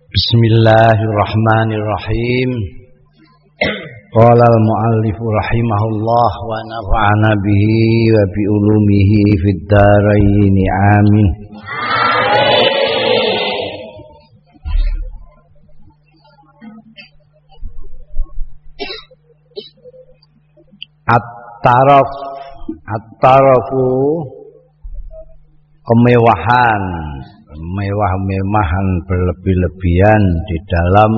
Bismillahirrahmanirrahim. Qala al-muallif rahimahullah wa nafa'ana bihi wa bi ulumihi fid dharain amin. At-tarafu kemewahan, mewah-mewahan berlebih-lebihan di dalam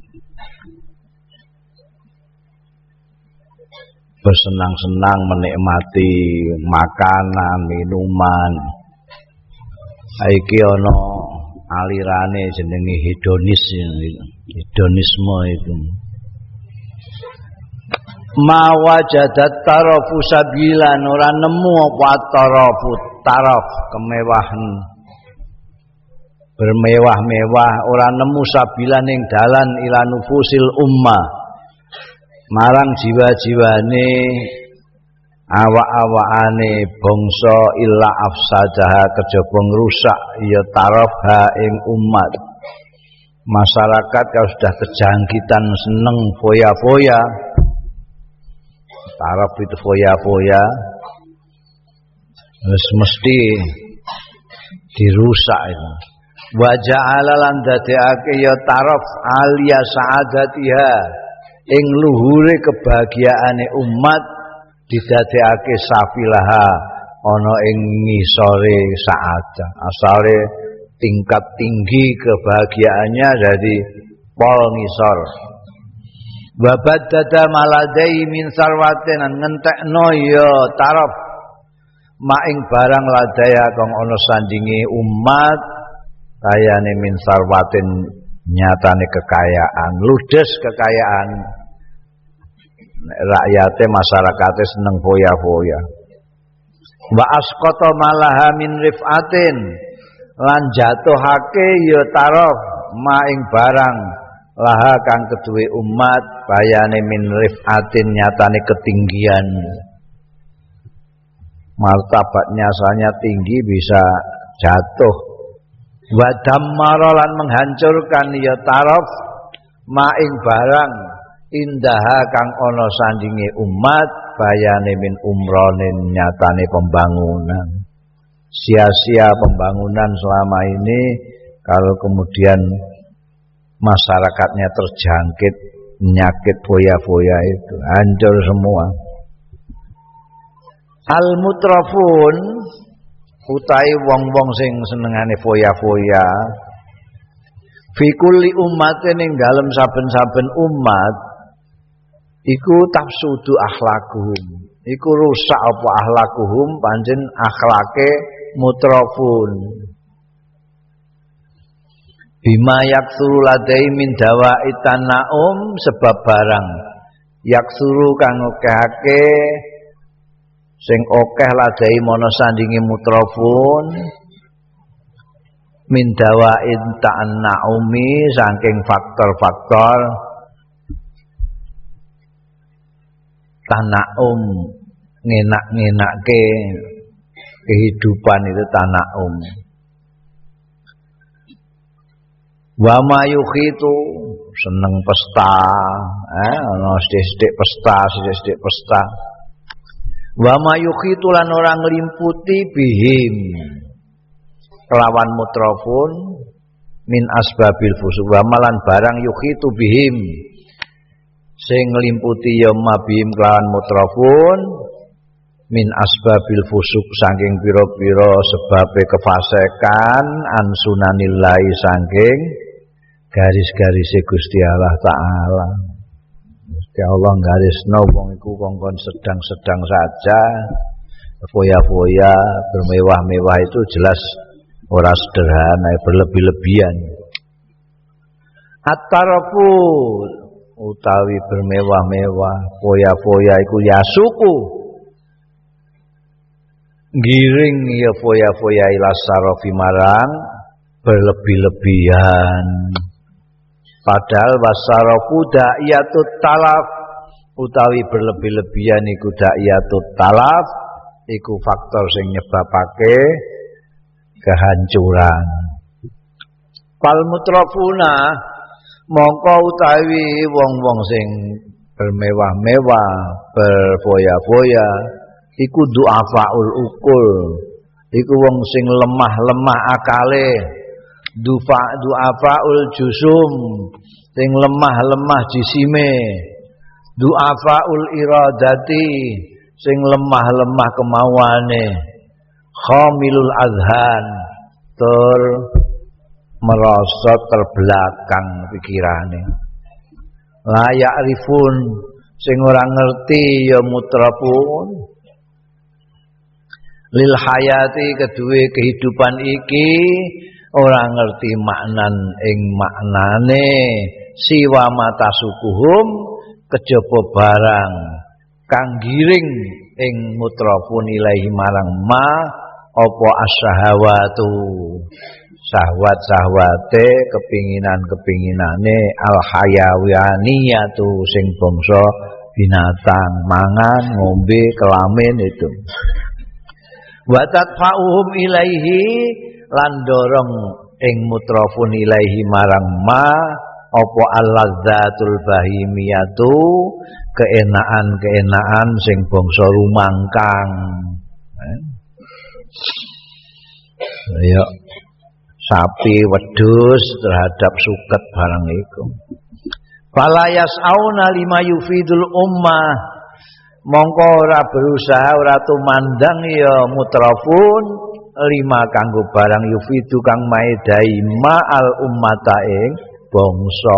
bersenang-senang menikmati makanan, minuman. Iki ana alirane jenenge hedonisme itu. Ma wajadat tarafu sabilan, ora nemu apa taraf kemewahan bermewah-mewah, ora nemu sabilan ing dalan ila nufusil ummah marang jiwa-jiwane awak-awakane bangsa illa afsadaha kejaba ngrusak ya tarafha ing umat. Masyarakat kalau sudah kejangkitan seneng foya-foya, taraf itu foya-foya, mesti dirusak itu. Wa ja'ala lan dadekake ya taraf aliya sa'adatiha ing luhure kebahagiaane umat didadekake safilaha ana ing ngisore sa'adah. Asale tingkat tinggi kebahagiaannya dari pol ngisor. Wa badada maladai min sarwatin ngentekno ya taraf maing barang ladaya kang ana sandinge umat kayane min sarwatin nyatane kekayaan, ludes kekayaan. Rakyate masyarakate seneng foya-foya. Wa asqata malaha min rifatin lan jatuhake ya taraf maing barang laha kang keduwe umat bayane min rifatin nyatane ketinggian. Martabatnya asalnya tinggi bisa jatuh. Wa dammara lan menghancurkan ya taraf maing barang indaha kang ana sandinge umat bayane min umronin nyatane pembangunan. Sia-sia pembangunan selama ini kalau kemudian masyarakatnya terjangkit penyakit foya-foya itu hancur semua. Al-mutrafun utai wong-wong sing senengane foya-foya fi kulli ummatin ing dalem saben-saben umat iku tafsudu akhlakuhum, iku rusak apa akhlakuhum pancen akhlake mutrafun bima yaksuru ladai min dawa'i tanaum sebab barang yaksuru kang akehake sing akeh ladai mono sandinge mutrafun min dawa'in ta'annaumi saking faktor-faktor tanaum ngenak-ngenake kehidupan itu tanaum. Wa mayukhitu seneng pesta, ana sithik-sithik pesta. Wa mayukhitu lan ora nglimputi bihim kelawan mutrafun min asbabil fusuq wa malan barang yukhitu bihim sing nglimputi ya mabihim kelawan mutrafun min asbabil fusuq saking pira-pira sebabe kefasekan an sunanillahi saking garis-garise Gusti Allah taala. Gusti Allah garisno wong iku kongkon sedang-sedang saja foya-foya bermewah-mewah itu jelas ora sederhana, berlebih-lebihan. At-tarafu utawi bermewah-mewah, foya-foya iku yasuku giring ya foya-foya ila sarafi marang berlebih-lebihan. Padahal wasarafu da'iyatut talaf utawi berlebih-lebihan iku da'iyatut talaf iku faktor sing nyebabake kehancuran. Fal mutrafuna mongko utawi wong-wong sing bermewah-mewah, berfoya-foya iku du'afaul ukul, iku wong sing lemah-lemah akale, du'afaul jusum, sing lemah-lemah jisime, du'afaul iradati, sing lemah-lemah kemauane, khamilul azhan, merasa terbelakang pikirane. La ya'rifun, sing ora ngerti ya mutrafun. Lil hayati kedue kehidupan iki ora ngerti maknan ing maknane siwa mata sukuhum kejaba barang kang giring ing mutrafun ilahi marang ma apa asyahawatu syahwat-syahwate kepinginan-kepinginane al-hayawaniyatu sing bangsa binatang mangan ngombe kelamin itu wa tadfa'uhum ilaihi lan dorong ing mutrafun ilaihi marang ma apa al-ladzatul bahimiyatu keenaan-keenaan sing bangsa rumangkang ya sapi wedhus terhadap suket barang iku. Fala yas'auna lima yufidul ummah mongko ora berusaha ora tumandang ya mutrafun lima kanggo barang yufidu kang maedai ma'al ummata ing bangsa.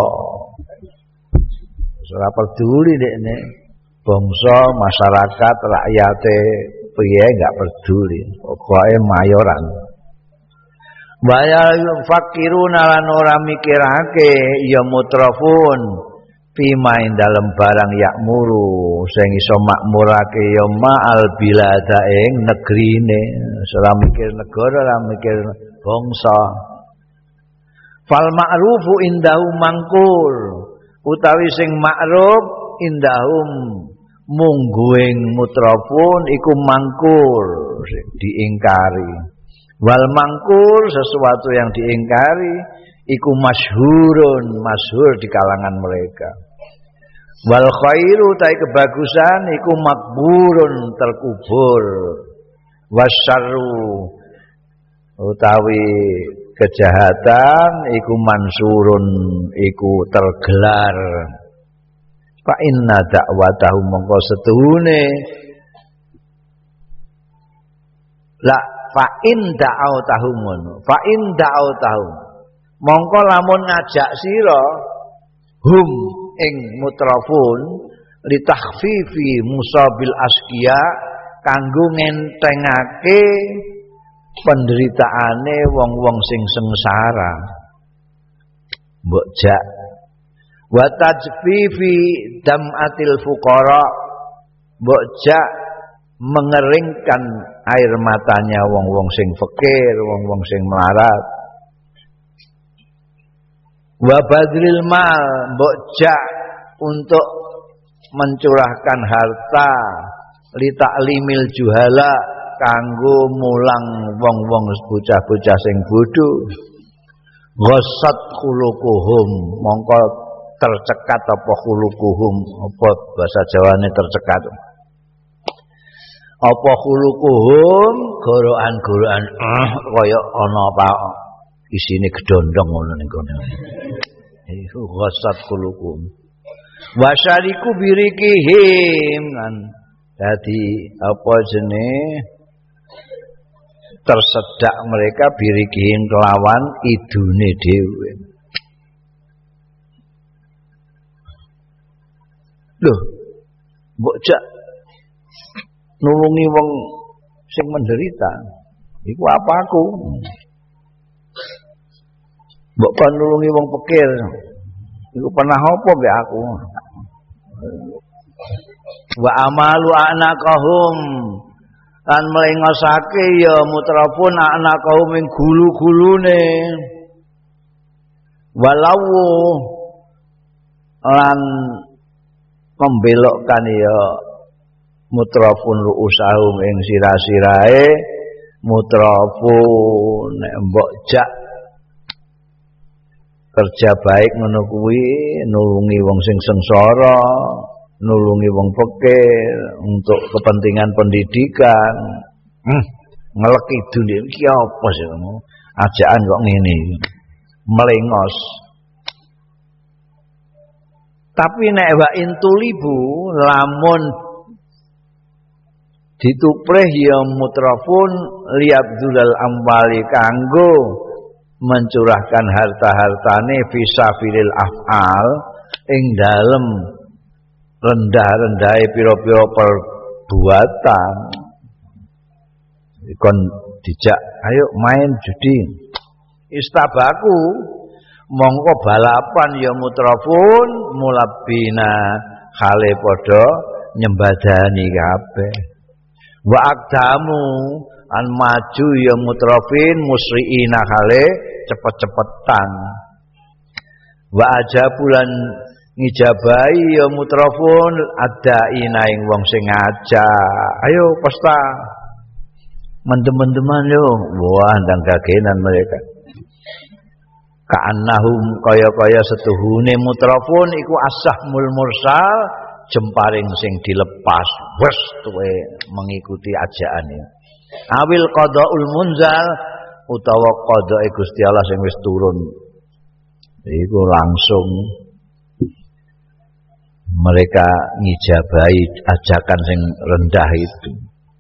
Ora peduli dekne bangsa masyarakat rakyate piye enggak peduli pokoke mayoran. Bayar fakiruna lan ora mikirake ya mutrafun pima ing dalem barang yakmuru sing iso makmurake ya ma'al bilada ing negrine ora mikir negara ora mikir bangsa. Fal ma'rufu indahu mangkul utawi sing ma'ruf indahum mungguing mutrafun iku mangkul diingkari. Wal mangkur sesuatu yang diingkari iku masyhurun masyhur di kalangan mereka. Wal khairu tai kebagusan iku makburun terkubur. Wasyarru utawi kejahatan iku mansurun iku tergelar. Fa inna da'watahu mongko setuhune la fa in da'autahum fa in da'autahum mongko lamun ngajak sira hum ing mutrafun li takhfifi musabil asqiya kanggo ngentengake penderitaane wong-wong sing sengsara mbok jak wa tajfifi damatil fuqara mbok jak mengeringkan air matanya wong-wong sing fakir, wong-wong sing melarat. Wa badril mal mbok jak untuk mencurahkan harta li ta'limil juhala kanggo mulang wong-wong bocah-bocah sing bodho. Ghassat khuluquhum mongko tercekat apa khuluquhum apa bahasa Jawane tercekat. Apa khuluquhum gorokan-gorokan kaya ana apa isine gedondong ngono ning kene. Iku ghassat khuluquhum. Wasyariku birikihim kan. Dadi apa jenenge tersedak mereka birikihim kelawan idune dhewe. Loh, mbok jak nulungi wong sing menderita iku apa aku mbok kon nulungi wong pikir iku pernah apa mbek aku wa amalu anaqahum lan melengosake ya mutrafun anaqahum ing gulu-gulune walau lan membelokkan ya mutrafun ru'usahum ing sira-sirae mutrafun nek mbok jak kerja baik ngono kuwi nulungi wong sing sengsara, nulungi wong fakir untuk kepentingan pendidikan. Ngeleki dunia iki apa sih ngono? Ajaan kok ngene. Melengos. Tapi nek wa intulibu lamun dituprih ya mutrafun liabdulal amwali kanggo mencurahkan harta-hartane fisabilil af'al ing dalem rendah-rendahe pira-pira perbuatan. Kon dijak ayo main judi. Istabaku mongko balapan ya mutrafun mulabina khale padha nyembadani kabeh. Wa akdamu an maju ya mutrafin musriina khale cepet-cepetan. Wa ajabulan ngijabai ya mutrafun adaina ing wong sing ngajak. Ayo pesta. Mendem-mendeman yo, wah ndang gagenan mereka. Ka'annahum kaya-kaya setuhune mutrafun iku asahmul mursal, jemparing sing dilepas wes tuwe mengikuti ajaane. Awil qadaul munzal utawa qadae Gusti Allah sing wis turun. Iku langsung mereka ngijabahi ajakan sing rendah itu.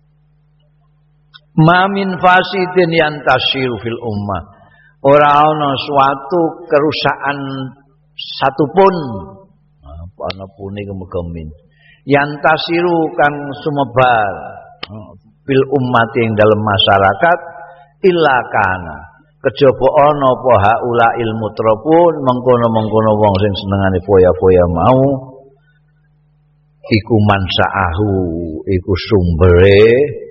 Ma min fasidin yantasiru fil ummah. Ora ana suatu kerusakan satupun ana pune kemegemin. Yantasiru kang sumebar fil ummah ing dalam masyarakat illa kana. Kejaba ana apa haula ilmu trapun mengkono-mengkono wong sing senengane foya-foya mau iku mansaahu iku sumbere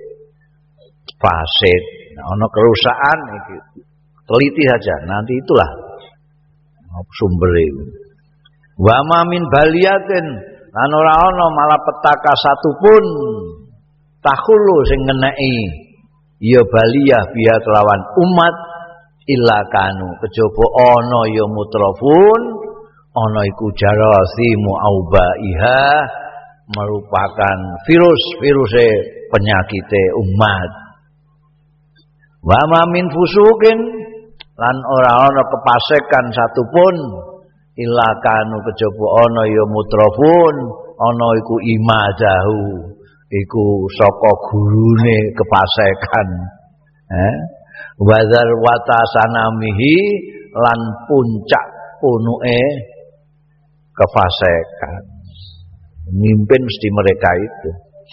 fasid. Nah, ono kerusakan iki teliti saja, nanti itulah sumbernya. Wa ma min baliyatin lan ora ana malapetaka satupun takhulu sing ngeneki ya baliyah biya kelawan umat illa kanu kejaba ana ya mutrafun ana iku jarasimu aubaiha merupakan virus-viruse penyakite umat. Wa ma min fusukin lan ora ana kepasekan satupun illa kanu kejaba ana ya mutrafun ana iku imadahu iku saka gurune kepasekan wazar watasanamihi lan puncak punuke kepasekan mimpin mesti mereka itu.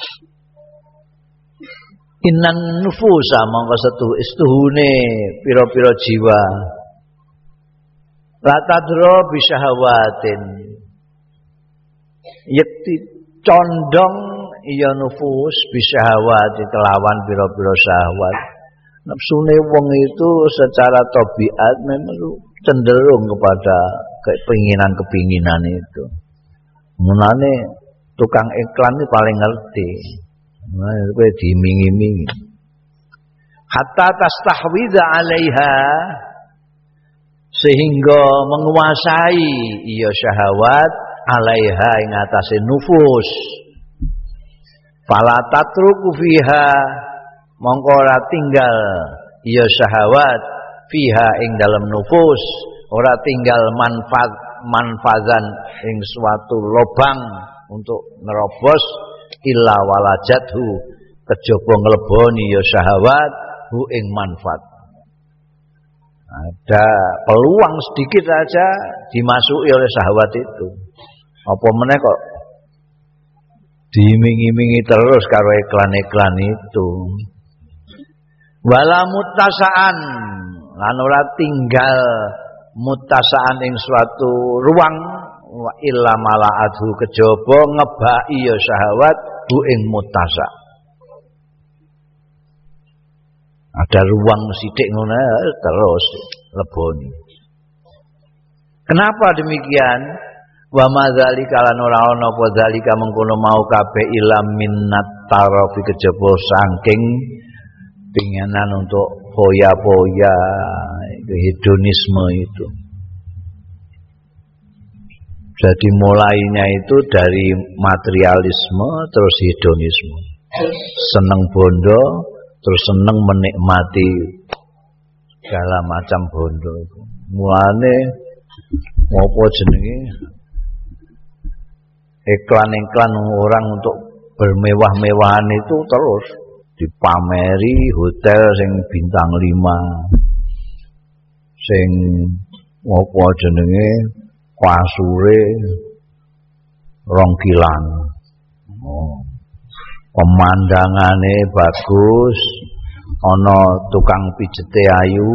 Innan nufusa mongko setuhune pira-pira jiwa la tadra bisyahawatin yakti condong ya nufus bisyahawati kelawan pira-pira syahwat. Nafsune wong itu secara tabiat memang cenderung kepada kepinginan-kepinginan itu. Mulane tukang iklan ini paling ngerti. Nah, kowe dimingi-mingi. Hatta tastahwidza 'alaiha sehingga menguasai iya syahwat 'alaiha ing atase nufus. Fala tatruku fiha mongko ora tinggal iya syahwat fiha ing dalam nufus, ora tinggal manfazan ing suatu lobang untuk nerobos illa walajathu kejaba ngleboni ya syahwat hu ing manfaat. Ada peluang sedikit saja dimasuki oleh syahwat itu. Apa meneh kok dimingi-mingi terus karo iklan-iklan itu. Wala mutasaan lan ora tinggal mutasaan ing suatu ruang wa illa malaathu kejaba ngebaki ya syahwat bu ing mutasa. Ada ruang sithik ngono terus leboni. Kenapa demikian? Wa madzalika lan ora ana apa zalika mengkono mau kabeh ilam minnat tarafi kejaba saking pingenan untuk foya-foya itu hedonisme itu. Jadi mulainya itu dari materialisme terus hedonisme. Seneng bondo terus seneng menikmati segala macam bondo. Mulane apa jenenge iklan-iklan orang untuk bermewah-mewahan itu terus dipameri hotel sing bintang 5, sing apa jenenge kasure 2 kilan. Pemandangane bagus, ana tukang pijete ayu,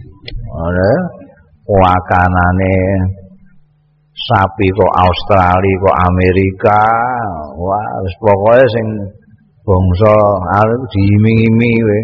wakanane sapi kok Australia kok Amerika, wah wis pokoke sing bangsa arep diiming-imingi we.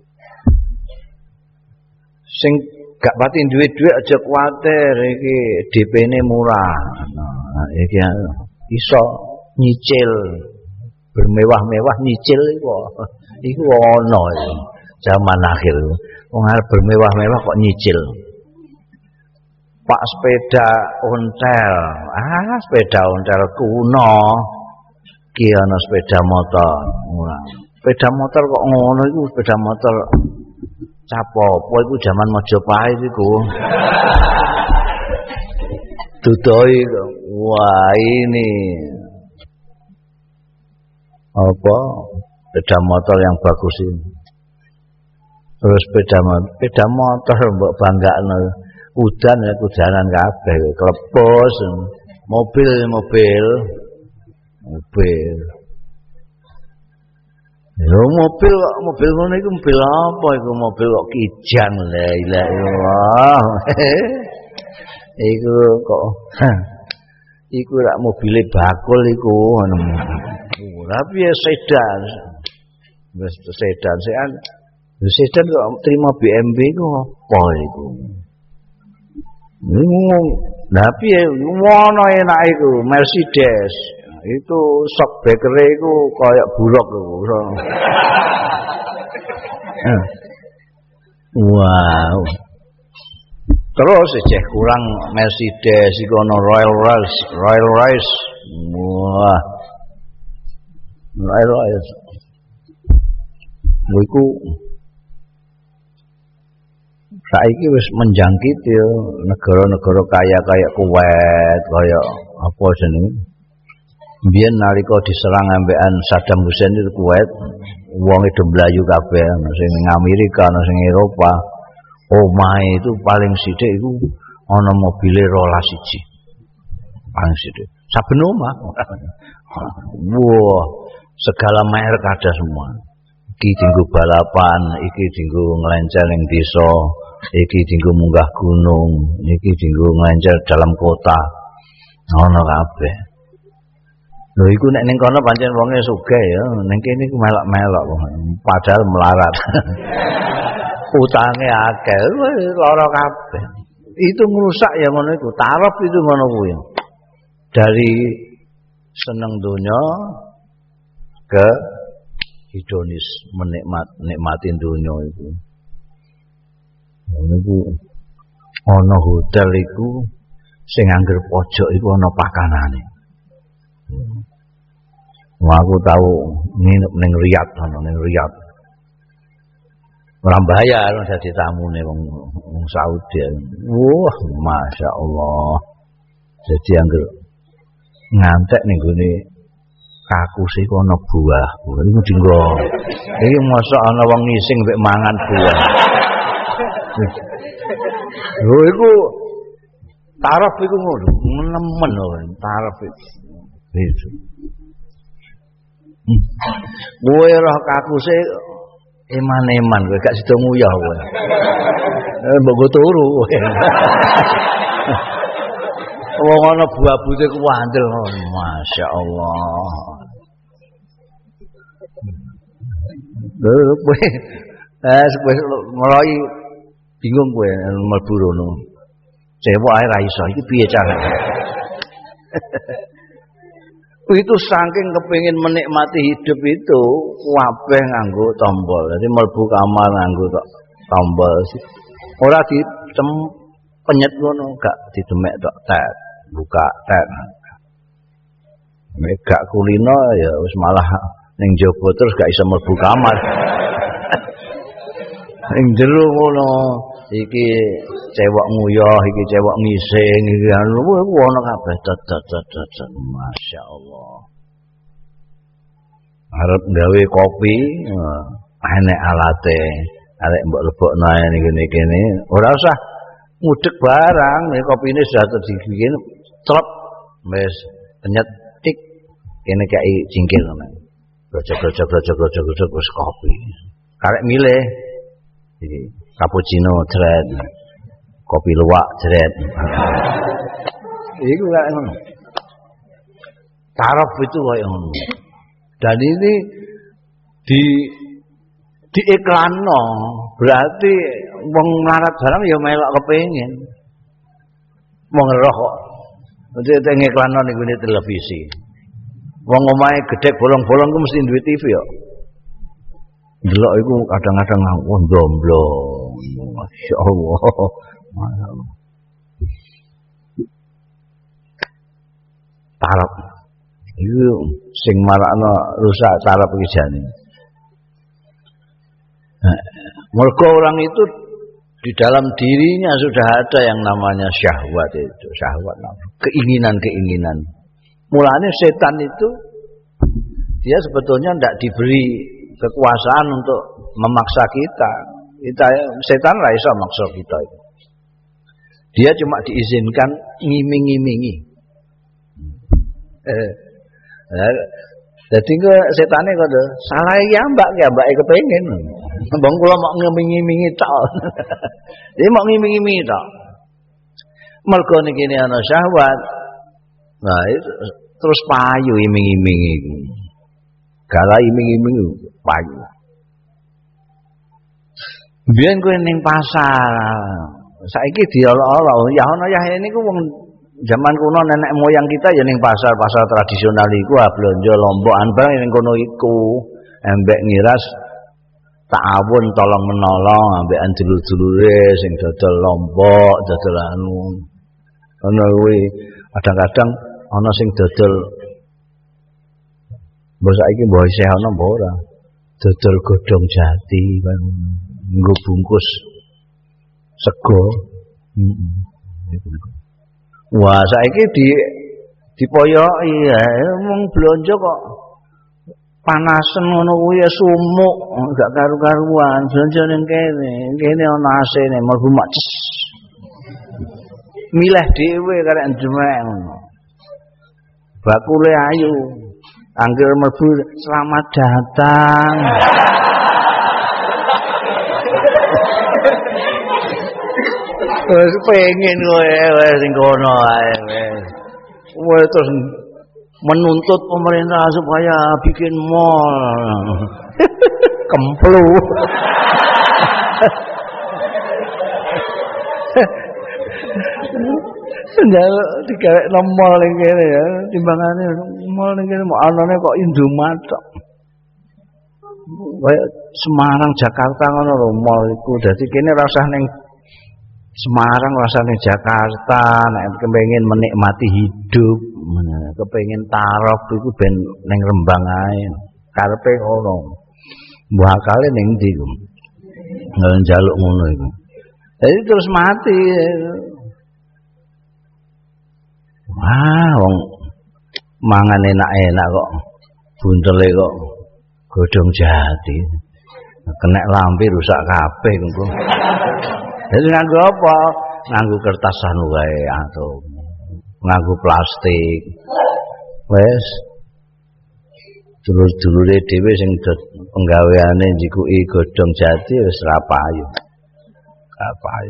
Sing gak pati duit-duit aja kuwatir iki DP-ne murah. Nah, iki iso nyicil bermewah-mewah nyicil iku ono zaman akhir. Wong arep bermewah-mewah kok nyicil. Pak sepeda ontel. Sepeda ontel kuno. Ki ana sepeda motor. Sepeda motor kok ngono iku sepeda motor capopo iku zaman Majapahit iku. Dudoi wah ini apa sepeda motor yang bagus ini. Terus sepeda motor mbok banggakno udan ya kudanan kabeh klepos mobil yo mobil ngono iku mobil apa iku mobil kok kijang la ilaha illallah. Iku kok iku rak mobile bakul iku ngono. Tapi ya sedan. Wis sedan sedan kok terima BMW iku apa iku? Tapi ya ngono enak iku Mercedes. Itu shock breaker iku kayak bulog iku. Wow. Terus cek kurang Mercedes iku ono Royal Royce. Wah. Royal Royce. Iku saiki wis menjangkit ya negara-negara kaya kayak Kuwait, kayak apa jenenge? Biyen nalika diserang ambekan Saddam Hussein itu Kuwait, wong itu mlayu kabeh, sing ning Amerika, ana sing Eropa. Omahe itu paling sithik iku ana mobile 12. Paling sithik. Saben omah. Wah, segala merek ada semua. Iki dienggo balapan, iki dienggo nglencer ning desa, iki dienggo munggah gunung, iki dienggo nglencer dalam kota. Ana kabeh. Lho iku nek ning kono pancen wonge sugih ya, ning kene iku melok-melok padahal melarat. Utange akeh, lara kabeh. Itu ngrusak ya ngono iku, taraf itu ngono kuwi. Dari seneng donya ke hedonis, nikmatin donya itu. Niku ana hotel iku sing angger pojok iku ana pakanane. Wah aku tahu nginep ning Riyadh, ana ning Riyadh. Ora bayar dadi tamune wong Saudi. Wah, masyaallah. Jadi angger ngantek ning gone kakuse iku ana buah. Iku dienggo. Iki mosok ana wong ngising mek mangan buah. Lho iku taraf iku ngono, nemen ora taraf itu. Kowe roh kakuse eman-eman kowe gak sida nguyah kowe. Mbok go turu kowe. Wong ana buah putih ku wandel, masyaallah. Lho kowe kowe mulai bingung kowe mlebu rono. Cewek ae ra iso iki piye carane. Itu saking kepengin menikmati hidup itu kabeh nganggo tombol. Jadi mlebu kamar nganggo tombol. Ora penyet ngono, gak didemek tok tet, buka tet. Gak kulino ya wis malah ning jaba terus gak iso mlebu kamar. Ning jero ngono, iki cewek nguyah, iki cewek ngising, iki anu ono kabeh dat. Masyaallah. Arep gawe kopi, enek alate, arek mbok lebokno ae ning kene. Ora usah ngudek barang, kopine sudah terdibikin, trep wis nyetik kene kaya cingkil ngono. Gojok wis kopi. Karek milih iki cappuccino jret. Kopi luwak jret. Iku kaya ngono. Taraf itu kaya ngono. Dan ini di iklanno berarti wong melarat barang ya melok kepengin. Wong roh kok. Dadi ngiklanno ning ngene televisi. Wong omahe gedhe bolong-bolong ku mesti duwe TV ya. Delok iku kadang-kadang ndomblo. Masyaallah. Tarap. Iku sing marakno rusak tarap iki jane. Mergo orang itu di dalam dirinya sudah ada yang namanya syahwat itu, syahwat, keinginan-keinginan. Mulanya setan itu dia sebetulnya tidak diberi kekuasaan untuk memaksa kita. Setan lah iso maksa kita itu. Dia cuma diizinkan ngiming-ngimingi. Jadi setane kok salah ya mbak kepengin. Bang kula mau ngiming-ngimingi tok. Dia mau ngiming-ngimingi tok. Mergo niki ana syahwat. Nah, itu terus payu iming-imingi iku. Gala iming-iming payu. Biyen kowe ning pasar. Saiki diolok-olok. Ya ana ya niku wong zaman kuno nenek moyang kita ya ning pasar-pasar tradisional iku blonjo lombokan barang ning kono iku. Embek ngiras ta'awun tolong menolong ambekan dulur-dulure sing dodol lombok, dodol anu. Ana kuwi kadang-kadang ana sing dodol mbok saiki mbok isih ana mbok ora. Dodol godhong jati kan nggo bungkus sego. Wah, saiki dipoyoki ya wong blonjo kok panasen ngono kuwi ya sumuk, gak karu-karuan. Blonjo ning kene ana AC-ne mlebu mak. Milih dhewe karek njemeng ngono. Bakule ayu. Angger mlebu selamat datang. Wes pengen kowe wes sing kono ae wes. Wes terus menuntut pemerintah supaya bikin mall. Kemplu. Njaluk digawek mall ning kene ya, timbangane mall ning kene mau anane kok Indomaret tok. Kaya Semarang Jakarta ngono lho mall iku. Dadi kene ora usah ning Semarang rasane Jakarta, nek kepengin menikmati hidup, kepengin taraf iku ben ning Rembang ae. Karepe ngono. Mbah akale ning ndi iku? Njaluk ngono iku. Jadi terus mati. Wah, wong mangan enak-enak kok. Buntele kok godhong jati. Kena lambe rusak kabeh engko. Jadi nganggo apa? Nganggo kertas anu wae atau nganggo plastik. Wes. Dulur-dulure dhewe sing penggaweane njikuki godhong jati wis ra payu. Ra payu.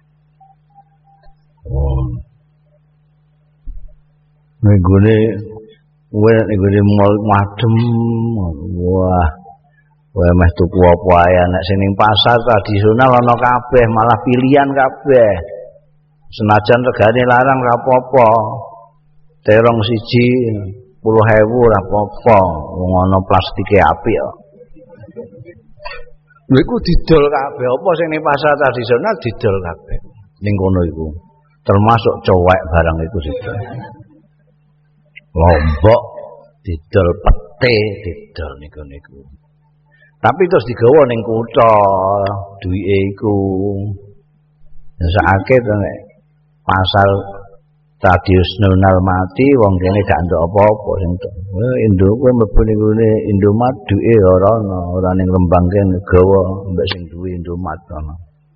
Oh. Nenggone mall madem. Wah. Wae meh tuku apa ae nek sing ning pasar tradisional ana kabeh, malah pilihan kabeh. Senajan regane larang ora apa-apa. Terong siji 10.000 ora apa-apa, wong ana plastike apik kok. Lha iku didol kabeh, apa sing ning pasar tradisional didol kabeh. Ning kono iku. Termasuk cowek barang iku didol. Lombok didol pete, didol niku. Tapi terus digawa ning kutha duwike iku. Sakake to nek pasar tradisional mati wong kene gak entuk apa-apa sing tok. Indo kowe mlebu ning ngene Indomaret duwe ora ning Rembang kene gawa mbek sing duwe Indomaret ana.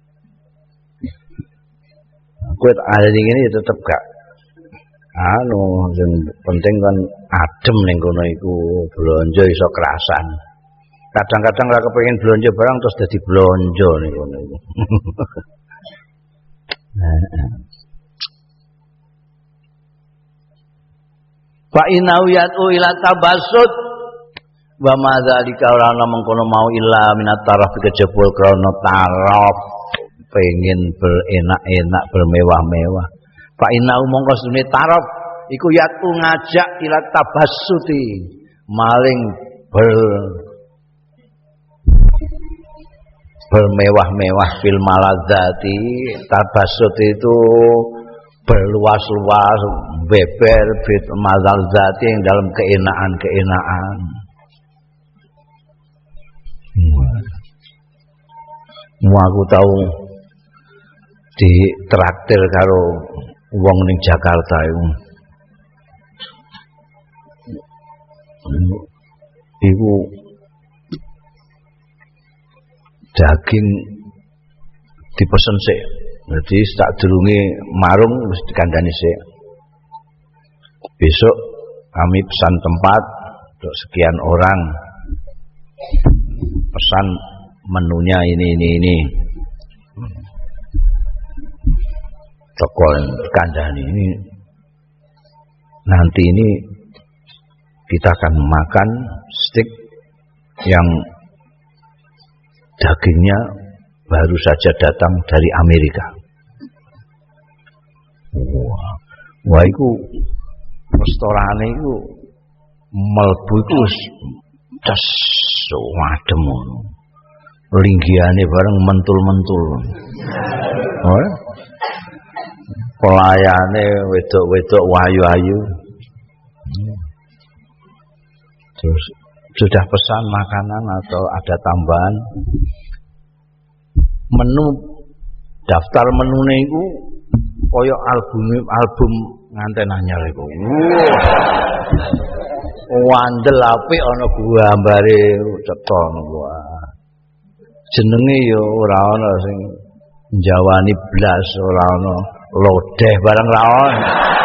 Kowe ada ning ngene tetep gak sing penting kan adem ning kono iku blonjo iso kerasan. Kadang-kadang ora kepengin blonjo barang terus dadi blonjo ning kono iku. Fa inau yatu ila tabassut wa madzalika ora ana mengkono mau illa minat taraf kejebul krana taraf pengen berenak-enak bermewah-mewah. Fa inau mongko sedune taraf iku yatu ngajak ila tabassuti maling bermewah-mewah fil maladzati. Tabassut itu berluas-luas, beber fit maladzati yang dalam keenaan-keenaan. Aku tahu di traktir karo wong ning Jakarta iku daging dipesen sik. Jadi tak durunge marung wis dikandani sik. Besok kami pesan tempat untuk sekian orang. Pesan menunya ini. Toko kandani ini. Nanti ini kita akan makan steak yang dagingnya baru saja datang dari Amerika. Wah iku restoran iku mlebu iku tes wadem ngono. Linggiane bareng mentul-mentul. Oh. Pelayane wedok-wedok wayu-ayu. Terus sudah pesan makanan atau ada tambahan menu, daftar menune iku kaya album nganten anyar iku. Wandel apik ana gambare cetha ngono. Jenenge ya ora ana sing njawani blas, ora ana lodeh barang ra ono.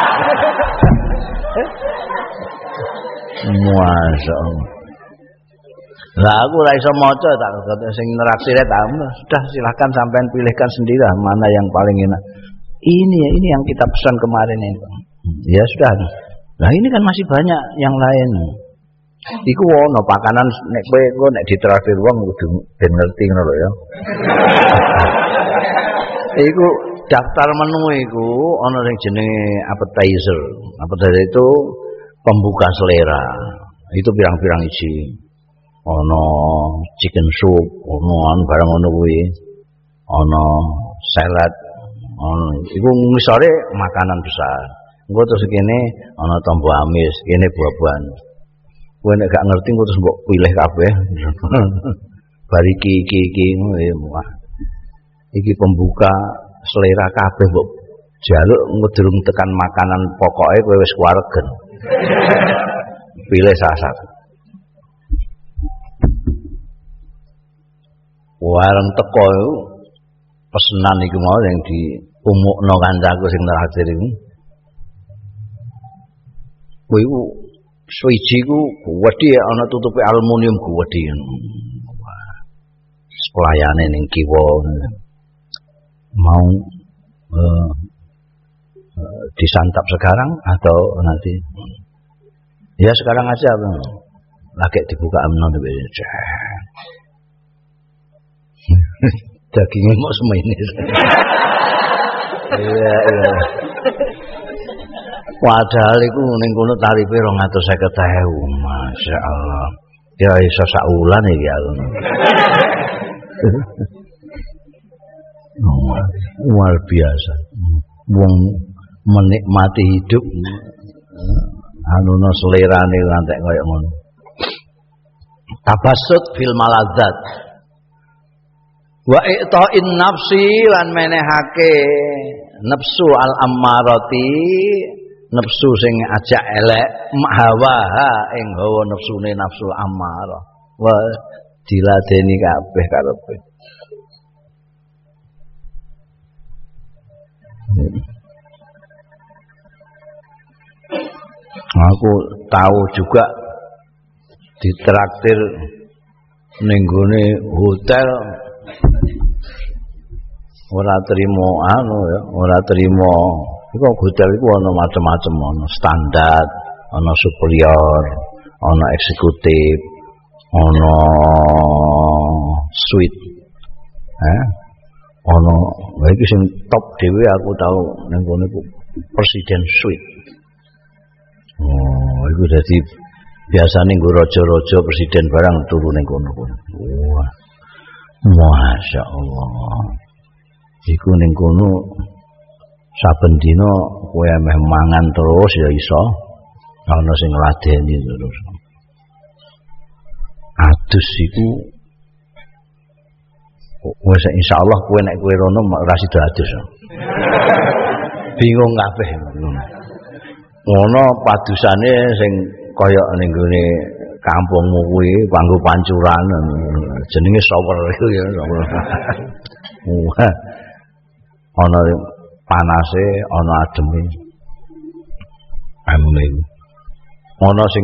Masyaallah. Lah aku ora iso maca tak sing neraksire tak sudah silakan sampean pilihkan sendiri mana yang paling enak. Ini yang kita pesan kemarin itu. Ya sudah. Lah ini kan masih banyak yang lain. Iku ono pakanan nek kowe nek ditraktir wong kudu ben ngerti ngono lho ya. Iku daftar menu iku ono sing jenenge appetizer. Appetizer itu pembuka selera. Itu pirang-pirang isi. Ono chicken soup, ono barang ngono kuwi. Ono salad, ono iku ngisore makanan besar. Engko terus kene ana tombo amis, kene buah-buahan. Kowe nek gak ngerti engko terus mbok pilih kabeh. Bar iki wah. Iki pembuka selera kabeh mbok jaluk ngedurung tekan makanan pokoke kowe wis kuwaregen. Pilih salah satu. Wareng teko pesenan iku mau yang diumukno kancaku sing terakhir iku. Kuwi swiji ku gedhe ana tutupe aluminium gedhe. Wah. Pelayane ning kiwa mau disantap sekarang atau nanti? Ya sekarang aja, Bang. Lagi dibuka amnon iki. Dagingnya mau semene. Iya. Padahal iku ning kono tarife 250.000. Masyaallah. Ya iso sak wulan iki aku. Luar biasa. Wong menikmati hidup Anuno selerane ngantek kaya ngono. Tabassut fil maladzat. Wa i'ta'in nafsi lan menehake nafsu al ammarati, nafsu sing ajak elek, hawaha ing hawa nafsune nafsul ammarah. Wa diladeni kabeh karepe. Aku tahu juga ditraktir ning gone hotel ora trimo anu ya, ora trimo. Iku hotel iku ana macam-macam, ana standar, ana superior, ana eksekutif, ana suite. Ana iki sing top dhewe aku tahu ning gone presiden suite. Oh, iku dadi biasane nggo raja-raja presiden barang turu ning kono. Wah. Masya Allah. Iku ning kono saben dina kowe meh mangan terus ya iso. Ana sing ngladeni terus. Adus iku wis insyaallah kowe nek kowe rono ora sida adus. Bingung kabeh. Ngono padusane sing kaya ning gone kampungmu kuwi kanggo pancuran jenenge shower iku ya. Ana panase, ana ademe. Amin. Ana sing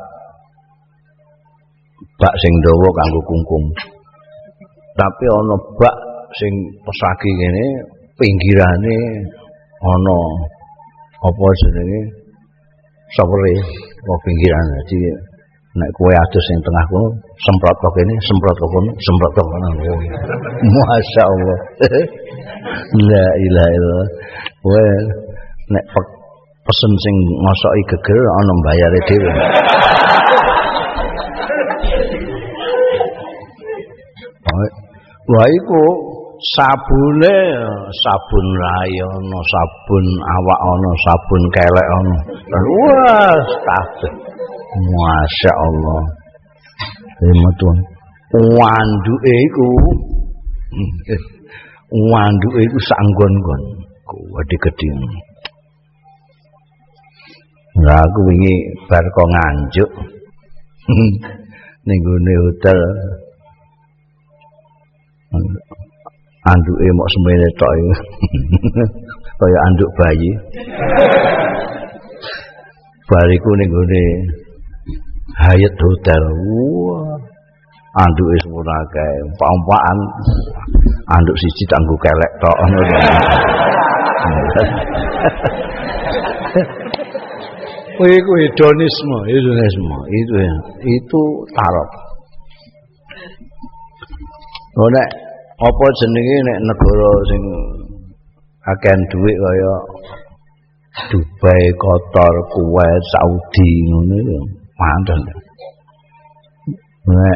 bak sing dawa kanggo kungkum. Tapi ana bak sing pesagi ngene pinggirane ana apa jenenge sopere kok pinggiran. Jadi nek kowe adus sing tengah kono semprot kok kene, semprot kok kono, semprot kok kono. Masyaallah. La ilaha illallah. Kowe nek pesen sing ngosoki geger ana mbayare dhewe. Wah iku sabune sabun rai ana, sabun awak ana, sabun kelek ana. Wah, kabeh. Masyaallah. Metu. Wanduke iku sak nggon-nggon. Gede-gede. Lah aku wingi bar kok nganjuk. Ning gone hotel. Anduke mok semene tok iki. Kaya anduk bayi. Bariku ning gone Hyatt Hotel. Wah. Anduke semua kae, pampan. Anduk siji kanggo kelek tok ngono. Iku hedonisme. Itu tarot. Nek apa jenenge nek negara sing akeh dhuwit kaya Dubai, Qatar, Kuwait, Saudi ngono lho, manten. Nek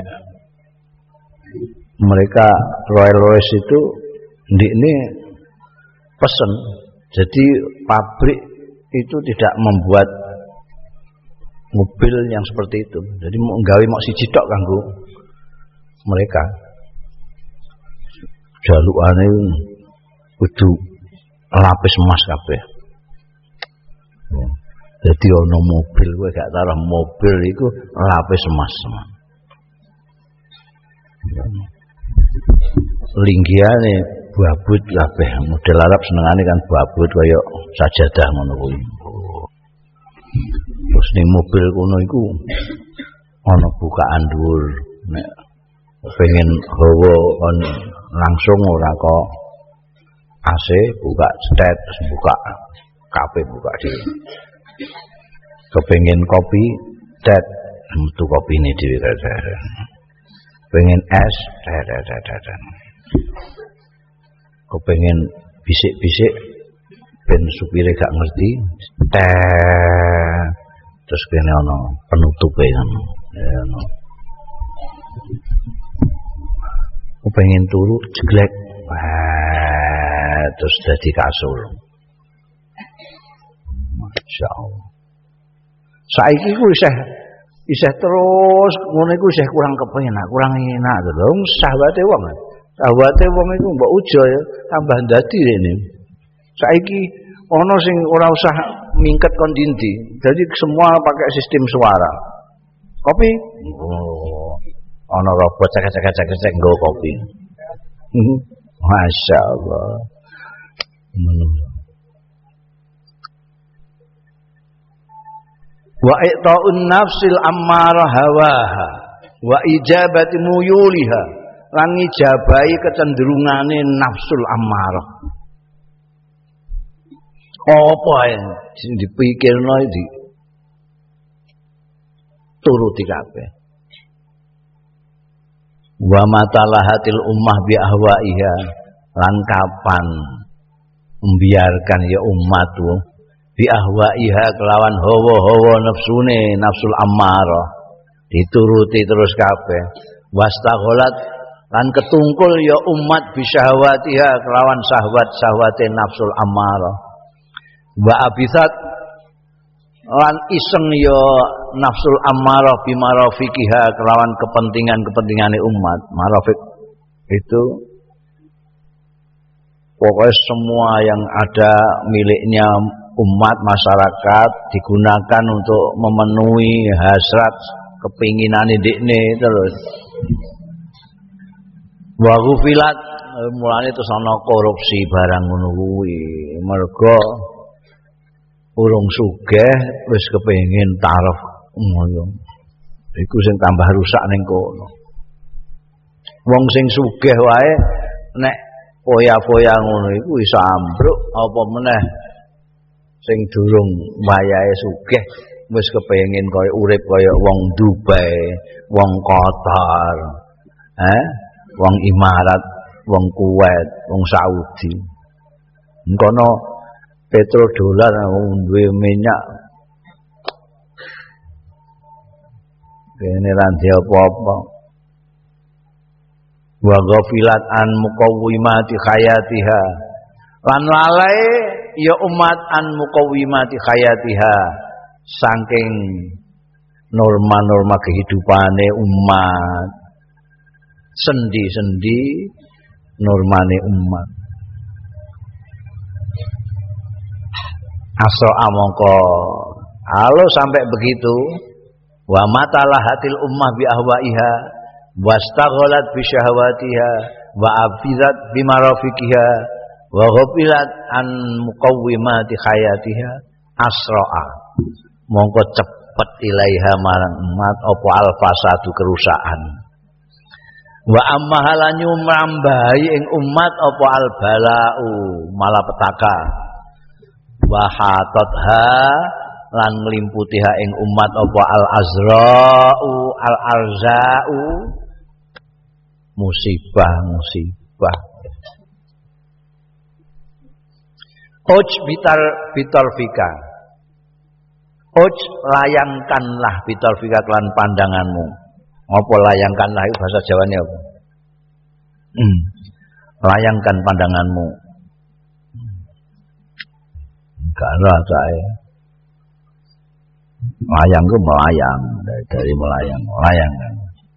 mereka Rolls-Royce itu ndikne pesen. Jadi pabrik itu tidak membuat mobil yang seperti itu. Jadi mau gawe mok siji tok kanggo mereka. Jalukane kudu lapis emas kabeh. Jadi ono mobil kowe gak taruh mobil iku lapis emas. Linggiane babut kabeh. Model Arab senengane kan babut kaya sajadah ngono kuwi. Terus ning mobil kono iku ana bukaan dhuwur. Nek pengen hawa kon langsung ora kok AC buka stet, buka kafe buka dhewe. Kepengin kopi stet metu kopine dhewe kae. Pengen es kepengin bisik-bisik ben supire gak ngerti terus kene ana penutupe ngono. Ya ono. Pengen turu jeglek terus dadi kasur. Masyaallah. Saiki ku isih terus ngono iku isih kurang kepenak, kurang enak to. Wong sahabate wong. Sahabate wong iku mbok ujo ya tambah dadi rene. Saiki ana sing ora usah mingket kon dindi. Jadi semua pakai sistem suara. Kopi? Oh. Ana robot cek-cek nggo kopi. Masya Allah. Wa i'ta'un nafsil ammarah hawaha wa ijabati muyuliha lan ngijabahi kecenderungane nafsul ammarah. Apa sing dipikirno iki turuti kabeh. Wa matalahatil ummah bi ahwaiha lan kapan membiarkan ya umat bi ahwaiha kelawan hawa-hawa nafsune nafsul ammarah dituruti terus kabeh wastaghalat lan ketungkul ya umat bi syahwatiha kelawan syahwat-syahwate nafsul ammarah wa abisat lan iseng ya nafsul ammarah bi marafiqiha kelawan kepentingan-kepentingane umat. Marafik itu pokoknya semua yang ada miliknya umat masyarakat digunakan untuk memenuhi hasrat kepinginane dekne terus. Wa ghufilat mulane terus ana korupsi barang ngono kuwi. Mergo urung sugih wis kepengin taraf ngono. Iku sing tambah rusak ning kono. Wong sing sugih wae nek poya-poya ngono iku iso ambruk apa meneh sing durung wayahe sugih wis kepengin kaya urip kaya wong Dubai, wong Qatar, wong Imarat, wong Kuwait, wong Saudi. Engkono petrodolar duwe minyak kene ra ndek apa-apa wa ghafilat an muqawwimati hayatiha lan lalai ya umat an muqawwimati hayatiha saking norma-norma kehidupane umat sendi-sendi normane umat asra mongko halo sampai begitu wa matalah hatil ummah bi ahwaiha wastaghalat bi syahawatiha wa afidat bi marafiqiha wa ghafilat an muqawwimati hayatiha asra mongko cepet ilaiha marang umat apa alfasadu kerusakan wa amma halanyu mrambahi ing umat apa albalau malapetaka wahatatha lan ngelimputiha ing umat apa al-azra'u al-arza'u musibah uj bitarfika uj layangkanlah bitarfika kelan pandanganmu apa layangkanlah itu bahasa Jawanya apa layangkan pandanganmu karena saya melayang ke melayang dari melayang kan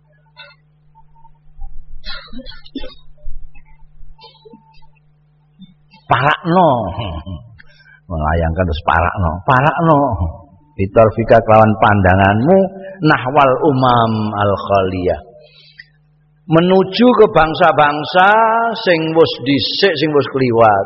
parakno melayangkan terus parakno bitarfika kelawan pandanganmu nahwal umam al khaliyah menuju ke bangsa-bangsa sing wis dhisik sing wis kliwat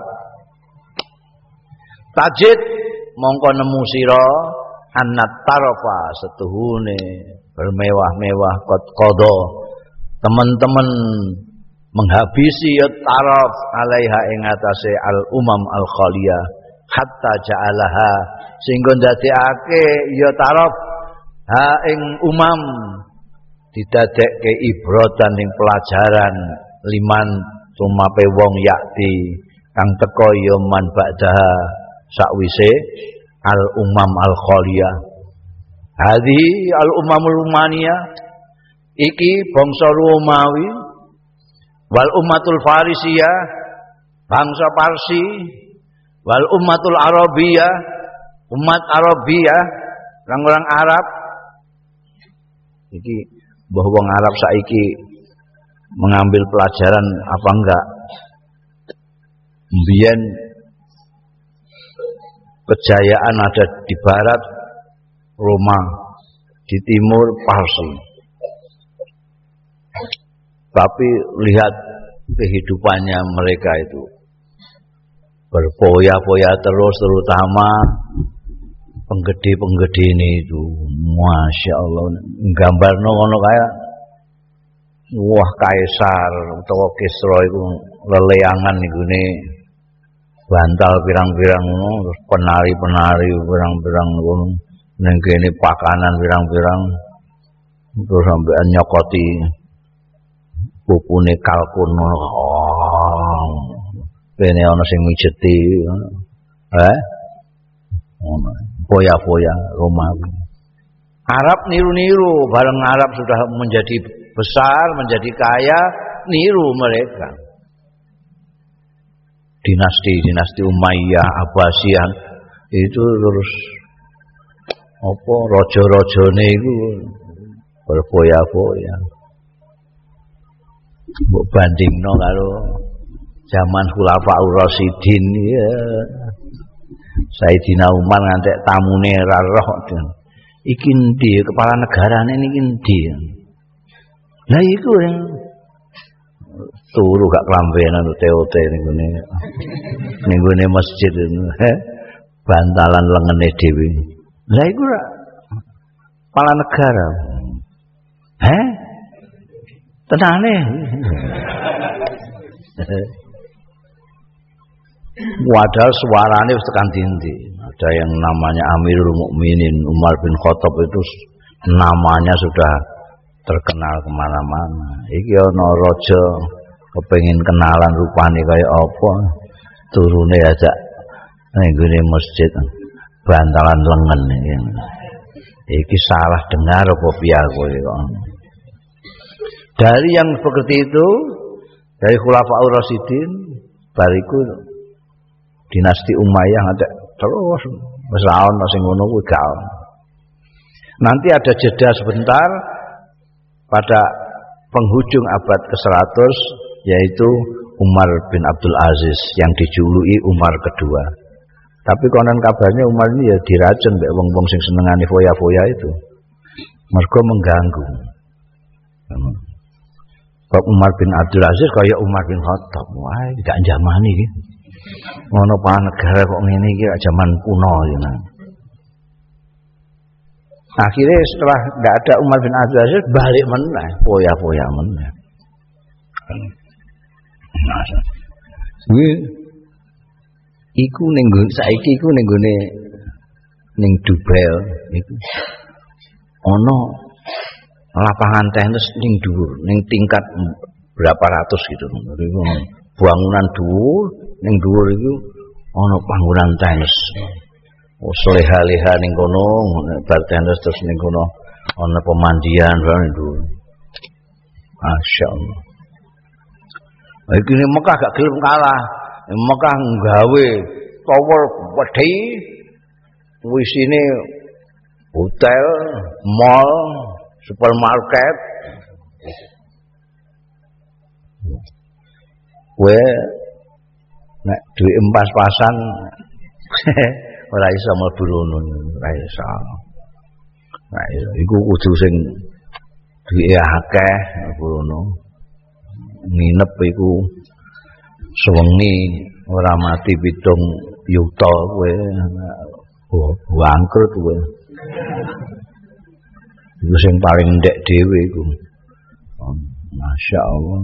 tajid mongko nemu sira annat tarafa setuhune bermewah-mewah qada teman-teman menghabisi ya taraf alaiha ing atase al umam al khaliyah hatta ja'alaha sehingga ndadekake ya taraf ha ing umam didadekke ibratan ing pelajaran liman tumape wong yakti kang teka ya man ba'daha sakwise al umam al khaliyah hadi al umamul rumaniyah iki bangsa Romawi wal ummatul farisiyah bangsa Parsi wal ummatul arabiyah umat Arabiyah Orang-orang Arab iki mbah wong Arab saiki mengambil pelajaran apa enggak? Mbiyen kejayaan ada di barat Roma, di timur Parsi. Tapi lihat kehidupannya mereka itu berpoya-poya terus, terutama penggede-penggede ini itu, masya Allah, gambar ngono kayak wah kaisar utawa Kisra itu leleangan itu nih bantal pirang-pirang terus penari-penari pirang-pirang neng kene pakanan pirang-pirang terus sampai nyokoti pupune kalkun kene ana sing mijeti poya-poya Roma. Arab niru-niru, bareng Arab sudah menjadi besar, menjadi kaya, niru mereka. Dinasti Umayyah, Abbasiyah itu terus apa raja-rajane iku berpoya-poya. Mbok bandingno karo zaman Khulafaur Rasyidin ya. Sayyidina Umar ngantek tamune ra roh. Iki ndi kepala negarane niki ndi? Lah iku yang turu gak kelambenan TOT ning gone masjid bantalan lengene dhewe. Lah iku ra kepala negara. Tenane. Padahal suaranya tekan dindi. Ada yang namanya Amirul Mukminin Umar bin Khattab itu namanya sudah terkenal kemana-mana. Iki ana raja kepengin kenalan rupane kaya apa, turune ajak ning gone masjid bantalan lengen iki salah dengar apa piye kowe kok. Dari yang seperti itu, dari Khulafaur Rasyidin, bariku dinasti Umayyah ngantek terus wis ra ono sing ngono kuwi gak. Nanti ada jeda sebentar pada penghujung abad ke-100 yaitu Umar bin Abdul Aziz yang dijuluki Umar kedua. Tapi konon kabarnya Umar ini ya diracun mbek wong-wong sing senengane foya-foya itu. Mergo mengganggu. Kok Umar bin Abdul Aziz kaya Umar bin Khattab. Wah, gak jamani iki. Ngono pa negara kok ngene iki zaman kuno ya. Akhirnya setelah tidak ada Umar bin Abdul Aziz balik meneh, poya-poya meneh. Iku ning saiki iku ning gone ning Dubai iku ana lapangan tenis ning dhuwur, ning tingkat berapa ratus gitu. Iku bangunan dhuwur, ning dhuwur iku ana panggonan tenis. Leha-leha ning kono, bar tenis terus ning kono ana pemandian bareng dhuwur. Masyaallah. Iki ning Mekah gak gelem kalah. Mekah nggawe tower gedhe wisine hotel, mall, supermarket. Kowe nek duwe pas-pasan ora iso mlebu rono, ora iso. Nah, iku kudu sing duwe akeh mlebu rono. Nginep iku sewengi ora mati 7 yuta kowe. Bangkrut kowe. Iku sing paling ndek dhewe iku. Masyaallah.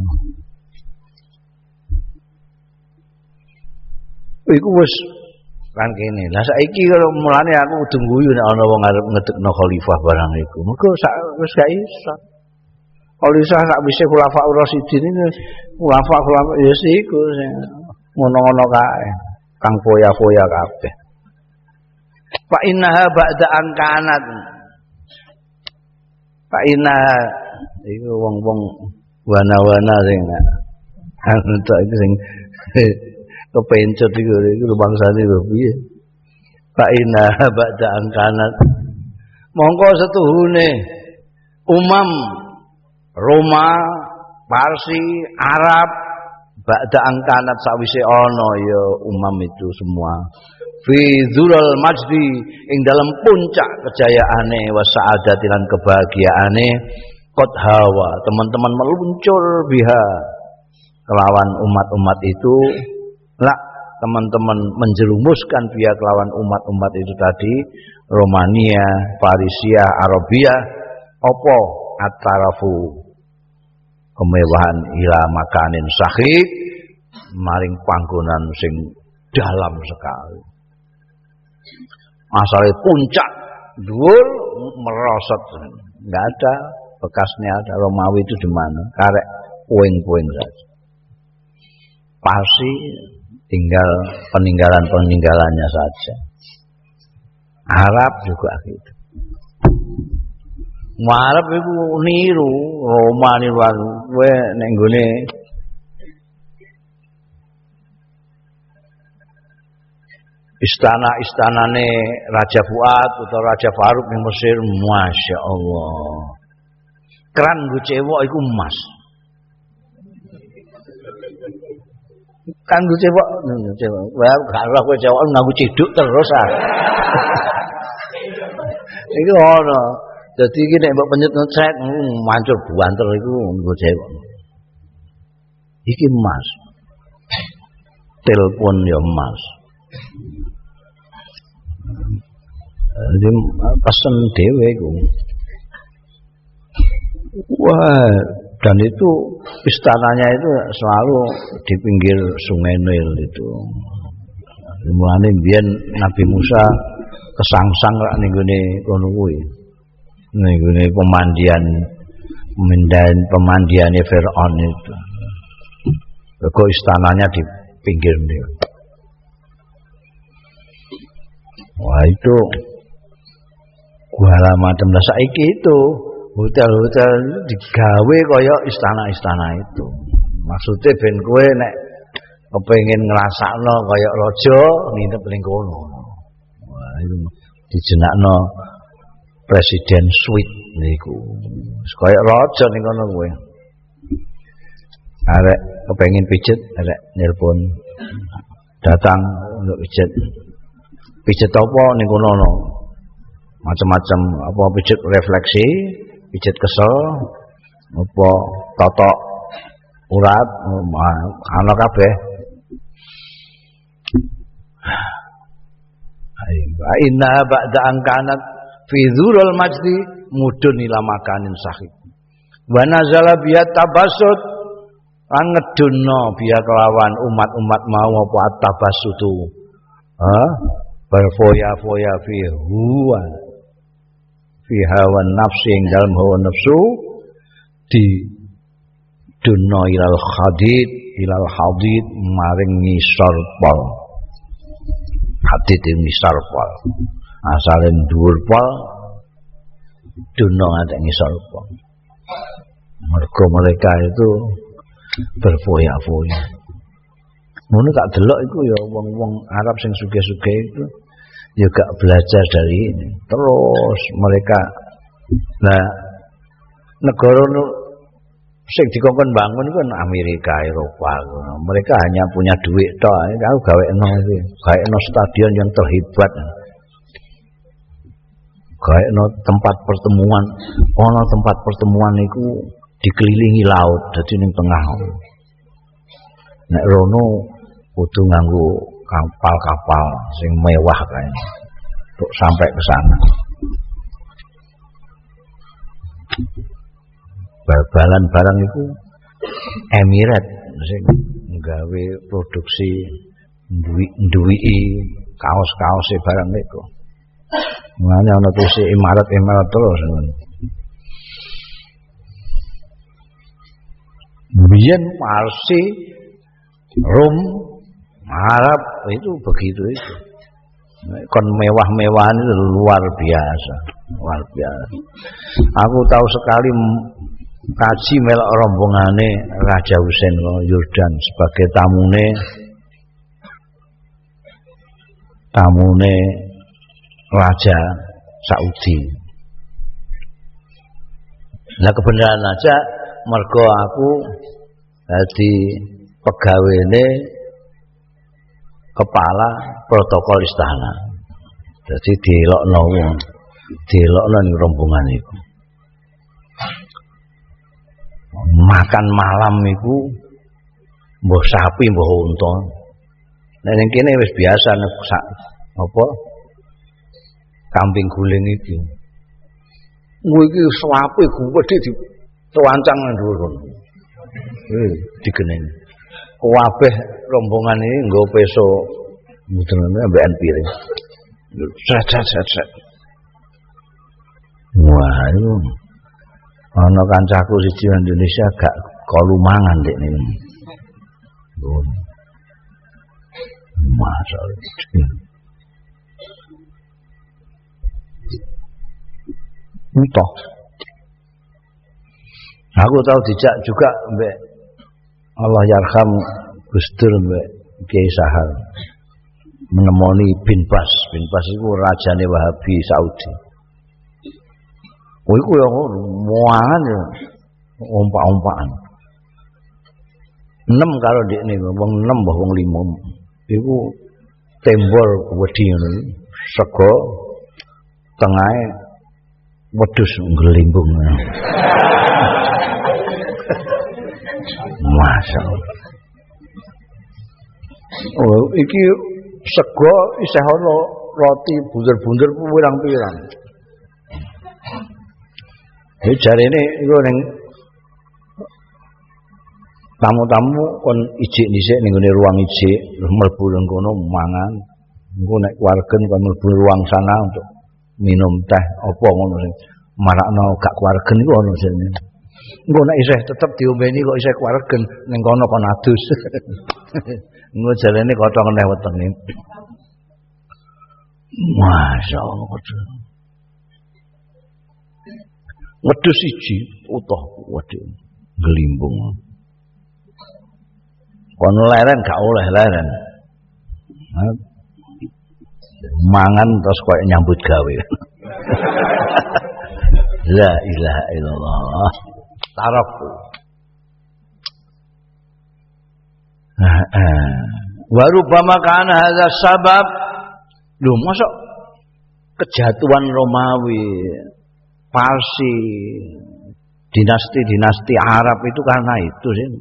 Iku wis kan kene. Lah saiki kalau mulane aku kudu guyu nek ana wong arep ngedekno khalifah barang iku. Mergo wis gak iso. Khalifah sak wis Khulafaur Rasyidin iki khulafa ya iku ngono-ngono kae. Kang foya-foya kabeh. Fa innaha ba'da an kanat. Fa inna iku wong-wong wana-wana sing entuk iku sing kepencet iku bangsane lho piye. Fa inna ba'da an kanat Mongko setuhune umam Roma, Parsi, Arab ba'da angkanat sawise ana ya umam itu semua fi dzulal majdi ing dalam puncak kejayaane wa sa'adati lan kebahagiaane qad hawa teman-teman meluncur biha kelawan umat-umat itu lah teman-teman menjerumuskan biha kelawan umat-umat itu tadi Romania, Parisia, Arabia apa atarafu kemewahan ila makanin sahih maring panggonan sing dalam sekali. Masalah puncak dhuwur merosot enggak ada bekasnya ada Romawi itu di mana? Karek puing-puing saja. Pasti tinggal peninggalan-peninggalannya saja. Arab juga gitu. Arab itu niru Roma niru kowe nek nggone istana-istanane Raja Fuad atau Raja Faruk ning Mesir, Masya Allah. Keran nggo cewek iku emas. Kan nggo cewek, wah gak ora kowe cewek nganggo ciduk terus ah. Iku ono. Dadi iki nek mbok penyet ngecek mancur buanter iku nggo cewek. Iki emas. Telepon ya emas. Jadi pesen dhewe iku. Wah, dan itu istananya itu selalu di pinggir Sungai Nil itu. Mulane biyen Nabi Musa kesangsang rak ning gone kono kuwi. Ning gone pemandiane Firaun itu. Kok istananya di pinggir Nil. Wah itu gua macam lah saiki itu hotel-hotel digawe kaya istana-istana itu. Maksudnya ben kowe nek kepengin ngrasakno kaya raja nginep ning kono. Wah itu dijenakno presiden suite niku. Kaya raja ning kono kowe. Arek kepengin pijet arek nelpon datang untuk pijet. Pijet apa ning kono no. Macam-macam apa pijet refleksi, pijet kesel, apa totok urat, ana kabeh. Inna ba'da angkanat fi dzurul majdi mudun ila makanin sahih. Wa nazala biya tabassut lan ngedunno biya kelawan umat-umat mau apa at-tabassutu. Berfoya-foya fi huwa fi hawa nafsi ing dalam hawa nafsu di duno ilal hadid maring ngisor pol hadid ing ngisor pol asale dhuwur pol duno ada ngisor pol mergo mereka itu berfoya-foya. Ngono tak delok iku ya wong-wong Arab sing sugih-sugih itu ya gak belajar dari ini. Terus mereka nah negara sing dikongkon bangun iku Amerika, Eropa. Mereka hanya punya duit tok. Aku gawekno iki, gawekno stadion yang terhebat. Gawekno tempat pertemuan. Ono tempat pertemuan iku dikelilingi laut, dadi ning tengah. Nek rono kudu nganggo kapal-kapal sing mewah kae untuk sampai ke sana. Bal-balan barang itu Emirat sing nggawe produksi nduwiki kaos-kaose barang niku. Mulane ana tulis Imarat terus. Biyen Parsi, Rom, Arab itu begitu itu. Kon mewah-mewahan itu luar biasa. Aku tahu sekali kaji melok rombongane Raja Husain Yordan sebagai tamune Raja Saudi. Lah kebenaran aja mergo aku dadi pegawene kepala protokol istana. Jadi dielokno wong, dielokno ning rombongan iku. Makan malam iku mbah sapi mbah unta. Nek ning kene wis biasa nek apa kambing guling iki. Kuwi iki sapi gede dituancang nang dhuwur. Digeneni. Kabeh rombongan ini nggo peso muterane ambekan piring. Set. Wah, itu ana kancaku siji Indonesia gak kalu mangan dek niku. Masalah. Entah. Aku tahu dijak juga mbek Allah yarham Gus Dur mbek Kiai Sahal menemoni Bin Bas. Bin Bas itu rajane Wahabi Saudi. Oh iku ya muangan ya ompak-ompakan. 6 karo ndekne wong 6 mbah wong 5. Iku tembol wedi ngono sego tengahe wedhus nglimbung. Masyaallah. Oh iki sego isih ana roti bunder-bunder pirang-pirang. Iki jarene iku ning tamu-tamu kon ijik dhisik ning ngene ruang ijik, mlebu nang kono mangan. Engko nek keluargen kon mlebu ruang sana untuk minum teh apa ngono sing marakno gak keluargen iku ono jane. Engko nek isih tetep diombeni kok isih keluargen ning kono kon adus. Engko jarene kocok neh wetenge. Masyaallah. Wedhus siji utuh wedhus ngelimbung. Kono leren gak oleh leren. Mangan terus koyo nyambut gawe. La ilaha illallah. Taraf. Wa rubbama kana hadza sabab. Lho mosok kejatuhan Romawi, Parsi, dinasti-dinasti Arab itu karena itu sih.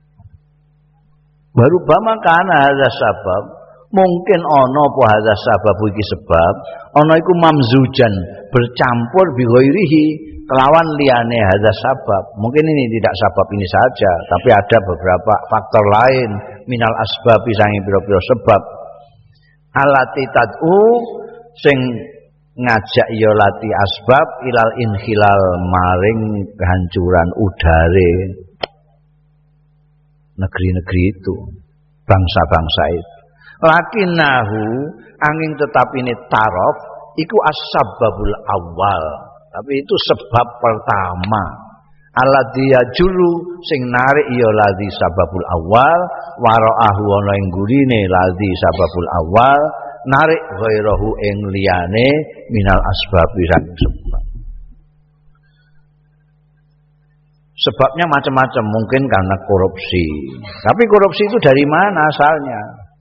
Baru bama kana hadza sabab, mungkin ana apa hadza sabab iki sebab, ana iku mamzujan bercampur bi ghairihi kelawan liyane hadza sabab. Mungkin ini tidak sabab ini saja, tapi ada beberapa faktor lain minal asbab sange pira-pira sebab. Alati tad'u sing ngajak ya lati asbab ilal inkhilal maring kehancuran udare negeri-negeri itu, bangsa-bangsa itu. Lakinnahu angin tetapi ini taraf iku as-sababul awal, tapi itu sebab pertama. Alladzi yajulu sing narik ya ladzi sababul awal, waraahu ana ing gurine ladzi sababul awal, narik ghairahu ing liyane minal asbabi saking sebab. Sebabnya macam-macam, mungkin karena korupsi. Tapi korupsi itu dari mana asalnya?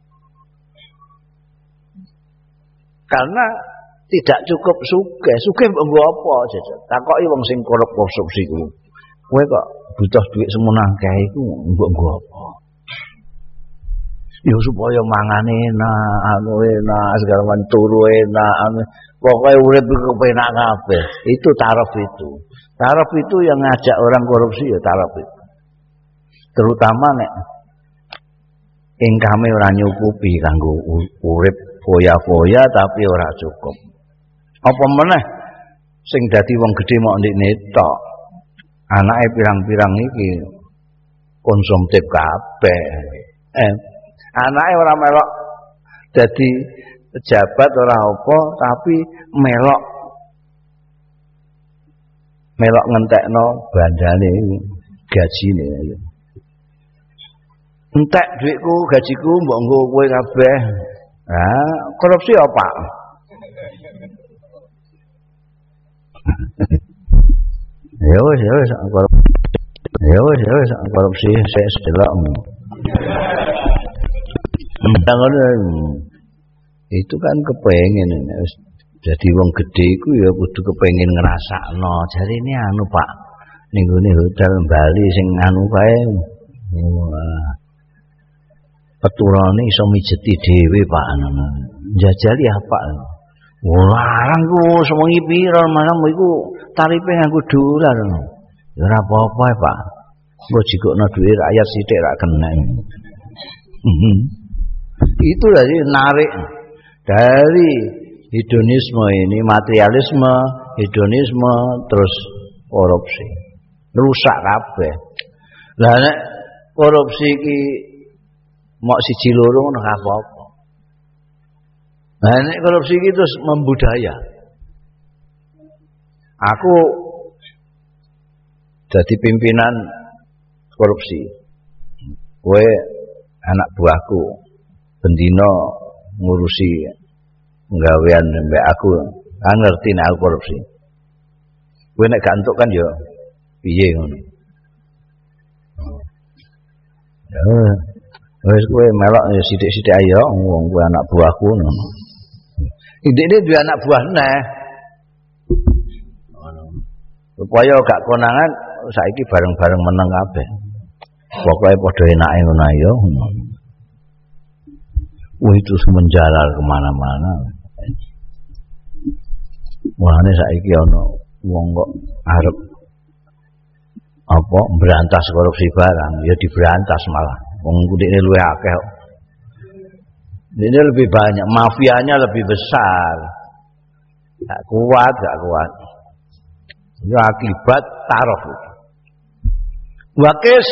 Karena tidak cukup sugih. Sugih mbok nggo apa? Takoki wong sing korupsi ku. Kowe kok butuh duit semono akeh iku mbok nggo apa? Ya supaya mangane enak, anu enak, segala macam turu enak, pokoknya urip iku penak kabeh. Itu taraf itu. Taraf itu yang ngajak orang korupsi ya taraf itu. Terutama nek income ora nyukupi kanggo urip foya-foya tapi ora cukup. Apa meneh sing dadi wong gedhe mok ndekne tok. Anake pirang-pirang iki konsumtif kabeh. Anake ora melok dadi pejabat ora apa, tapi melok ngentekno bandane gajine. Entek dhuwitku, gajiku mbok nggo kowe kabeh. Ah, korupsi apa? Ya wis korupsi saya sedelok. Itu kan kepengen jadi wong gede iku ya kudu kepengen ngrasakno. Jarine anu Pak, ning gone hotel Bali sing anu kae. Peturane iso mijeti dhewe Pak anu. Njajali apa? Larang ku sewengi pira malam iku tarife nganggo dolar. Ya ora apa-apa Pak. Mbok jikokno dhuwit rakyat sithik ra kena. Itu dari narik dari hedonisme ini, materialisme, hedonisme terus korupsi. Rusak kabeh. Lah nek korupsi iki mok siji loro ngono apa-apa. Nah nek korupsi iki terus membudaya. Aku jadi pimpinan korupsi. Kowe anak buahku bendino ngurusi penggawean mbek aku, kan ngerti nek aku korupsi. Kowe nek gak entuk kan ya piye ngono. Ya wis kowe melok ya sithik-sithik ayo wong kowe anak buahku ngono. Ndekne duwe anak buah neh. Supaya gak konangan saiki bareng-bareng meneng kabeh. Pokoke padha enake ngono ayo. Wah itu menjalar kemana-mana. Mulane saiki ana wong kok arep apa berantas korupsi barang, ya diberantas malah. Wong kudine luwih akeh. Ini lebih banyak, mafianya lebih besar. Gak kuat. Itu akibat taraf. Wakis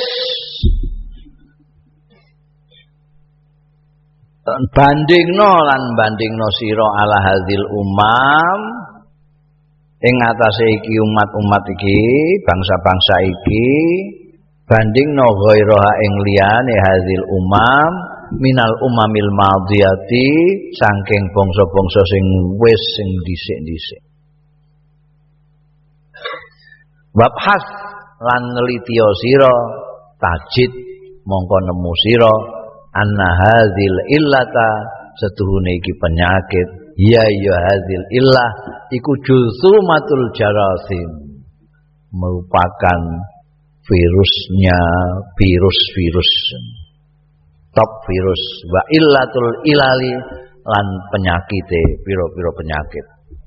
bandingno sira ala hadzil umam ing atase iki umat-umat iki, bangsa-bangsa iki, bandingno ghairaha ing liyane hadzil umam minal umamil madiyati saking bangsa-bangsa sing wis sing dhisik-dhisik. Wabhas lan nelitiya sira tajid mongko nemu sira anna hadzil illata setuhune iki penyakit ya hadzil illah iku jusumatul jarasim merupakan virusnya virus top virus wa illatul ilali lan penyakite pira-pira penyakit.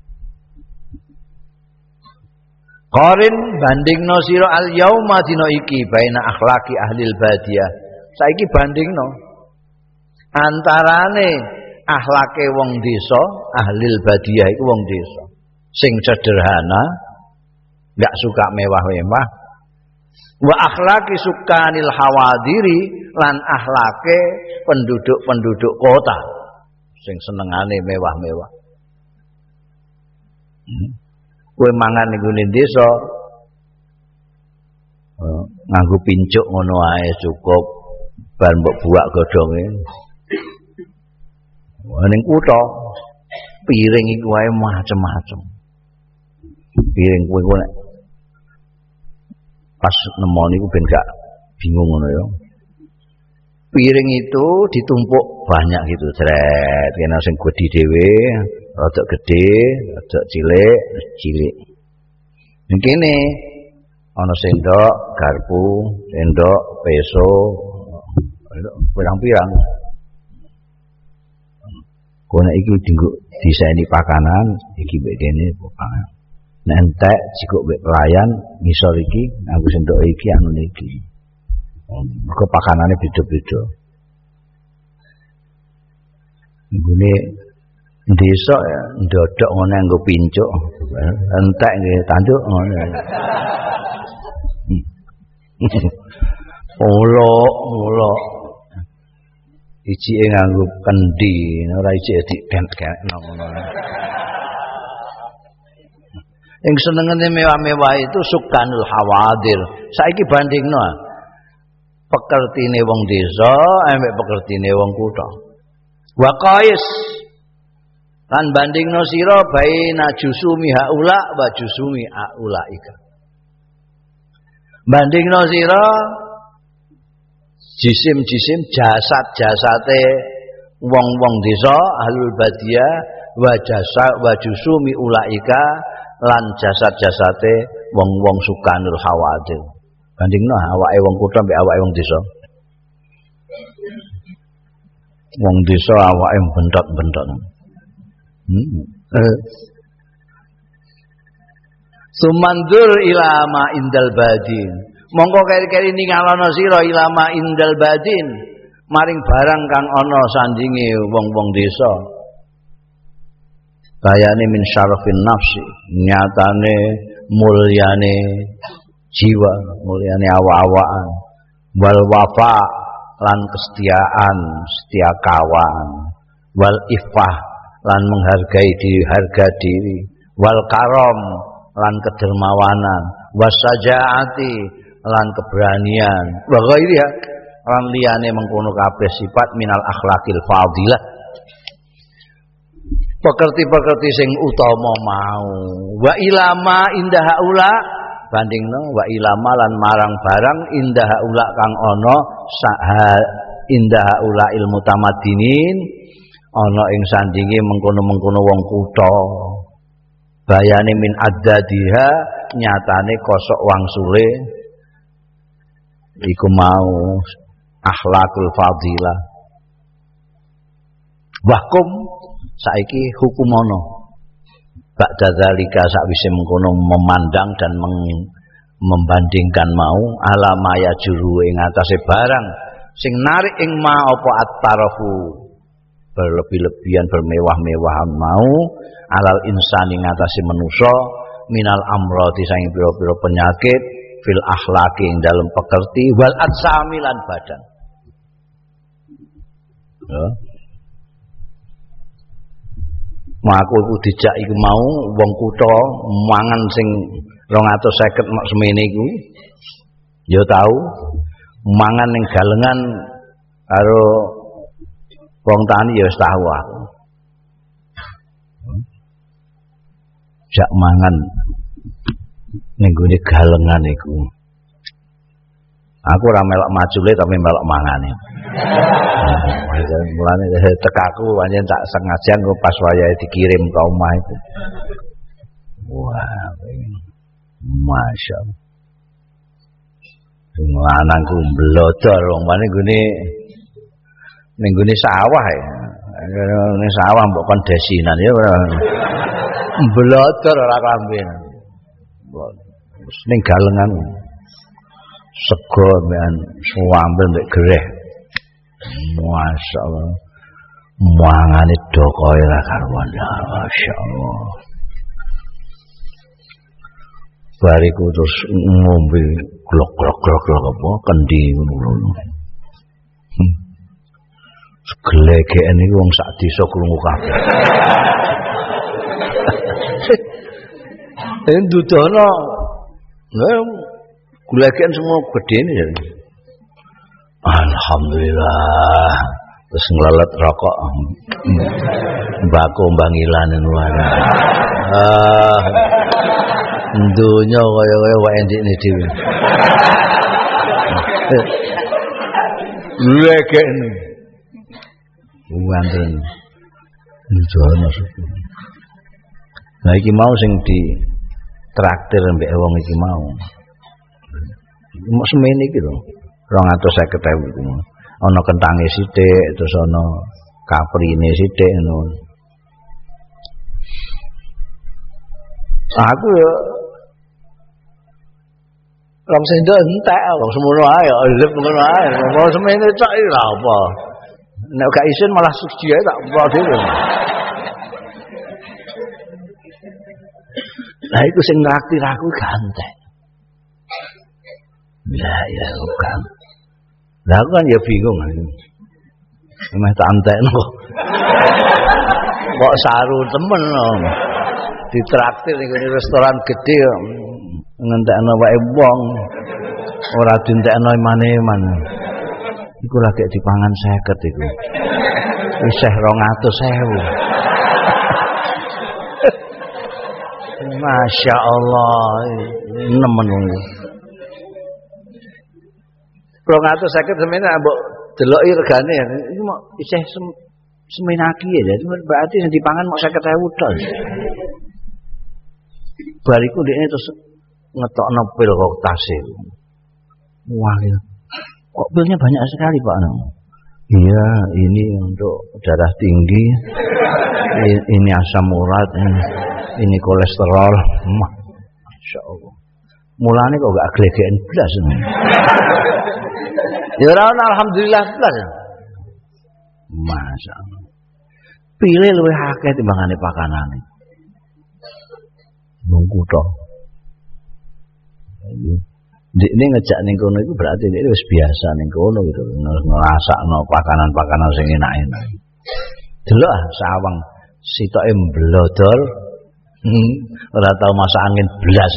Qarin bandingno sira al yauma dina iki baina akhlaqi ahlil badiyah. Saiki bandingno antarane akhlake wong desa, ahlil badiyah iku wong desa sing sederhana, enggak suka mewah-mewah. Wa akhlaqi sukanil hawadiri lan akhlake penduduk-penduduk kota sing senengane mewah-mewah. Kowe mangan ning ngene desa nganggo pincuk ngono ae cukup bar mbok buak godhonge. Ning kutha piring iku wae macem-macem. Piring kowe nek pas nemoni iku ben gak bingung ngono ya. Piring itu ditumpuk banyak gitu, jret, kena sing gede dhewe, rada gede, rada cilik. Ning kene ana sendok, garpu, sendok, peso, pirang-pirang. Kono iki dinggo disaeni pakanan, iki mbek kene pakanan. Nek entek jikok mbek pelayan ngisor iki nganggo sendok iki anu iki. Mergo pakanane beda-beda. Nggone desa ya ndodok ngene nggo pincuk. Entek nggih tanduk ngono. Olo. Ijike nganggo kendi, ora ijike dikek-kekno ngono. Yang senengane mewah-mewah itu sukanul hawadir. Saiki bandingno pekertine wong desa ambek pekertine wong kutha. Wa qais lan bandingno sira baina jusumi haula wa jusumi aulaika. Bandingno sira jisim-jisim jasad-jasate wong-wong desa ahlul badiyah wa jusumi ulaika lan jasad-jasate wong-wong sukanul hawadil. Bandingno awake wong kutha mbek awake wong desa. Wong desa awake bentot-bentot. Sumandur ilama indal badin. Mongko keri-keri ningalono sira ilama indal badin maring barang kang ana sandinge wong-wong desa. Bayane min syarafin nafsi, nyatane mulyane jiwa, mulyane awak-awakan. Wal wafa lan kesetiaan, setia kawan. Wal ifah lan menghargai diri, harga diri. Wal karom lan kedermawanan. Wasajaati lan keberanian. Wa ghairiha lan liyane mengkono kabeh sifat minal akhlaqil fadilah. Pekerti-pekerti sing utama mau. Wa ilama indah haula bandingno wa ilama lan marang barang indah haula kang ana indah haula ilmu tamadinin ana ing sandinge mengkono-mengkono wong kutha. Bayane min addadiha nyatane kosok wangsule iku mau akhlakul fadilah. Wahkum saiki hukumono ba'da zalika sakwise mengkono memandang dan membandingkan mau alama ya juru ing atase barang sing narik ing ma apa at-tarafu berlebih-lebihan bermewah-mewahan mau alal insani ing atase manusa minal amrati saking pira-pira penyakit fil akhlaqi ing dalem pekerti wal atsami lan badan. Ya. Aku iku dijak iku mau wong kutha mangan sing 250 mak semene iku. Ya tau mangan ning galengan karo wong tani ya wis tahu aku. Jak mangan ning gone galengan iku. Aku ora melok majule tapi melok mangane. Mulane tekaku pancen tak sengaja engko pas wayahe dikirim ke omah itu. Wah, masyaallah. Sing lanangku blodor wong pane gone ning gone sawah ya. Ning sawah mbok kon desinan ya ora. Blodor ora klamben. Ning galengan sego mbekan suambel mbek gereh. Masyaallah. Mangane dokoe ra karuan. Masyaallah. Bariku terus ngombe glok-glok apa kendi ngono. Glegeken iki wong sak desa krungu kabeh. Endudono. Lha glegeken semua gedene ya. Alhamdulillah. Terus nglelet rokok. Mbako Bangilan nuwana. Dunya kaya-kaya wae ndikne dhewe. Leken. Wonten. Njono suku. Nah iki mau sing di traktir mbek wong iki mau. Mok semene iki lho. 250.000 iku. Ana kentange sithik, terus ana kaprine sithik ngono. Aku ya ram sendok entek kok semono ae, lep ngono ae. Mau semene cak iki lha apa. Nek gak isin malah suci ae tak apa dhewe. Lah iku sing nraktir aku gantek. Lah ya bukan. Lah aku kan ya bingung. Meh tak antekno. Kok saru temen lho. Ditraktir ning restoran gede ngentekno wae wong. Ora dintekno imane-iman. Iku lagi dipangan 50 iku. Isih 200.000. Masya Allah, nemen wong. 250 semen mbok deloki regane iki mok isih semenaki ya. Berarti sing dipangan mok 50.000 tok. Bariku dekne terus ngetokno pil kok tase. Wah, ya. Kok pilnya banyak sekali, Pak? Iya, ini untuk darah tinggi, ini asam urat, ini kolesterol. Masya Allah. Mulanya kok gak glegeken blas. Ya ora alhamdulillah blas. Masya Allah. Pilih luwih akeh timbangane pakanane. Wong kutho. Ini ngejak ning kono iku berarti ini wis biasa ning kono gitu, ngrasakno pakanan-pakanan sing enak-enak. Delok sawang sitoke mblodor, ora tau masak angin blas.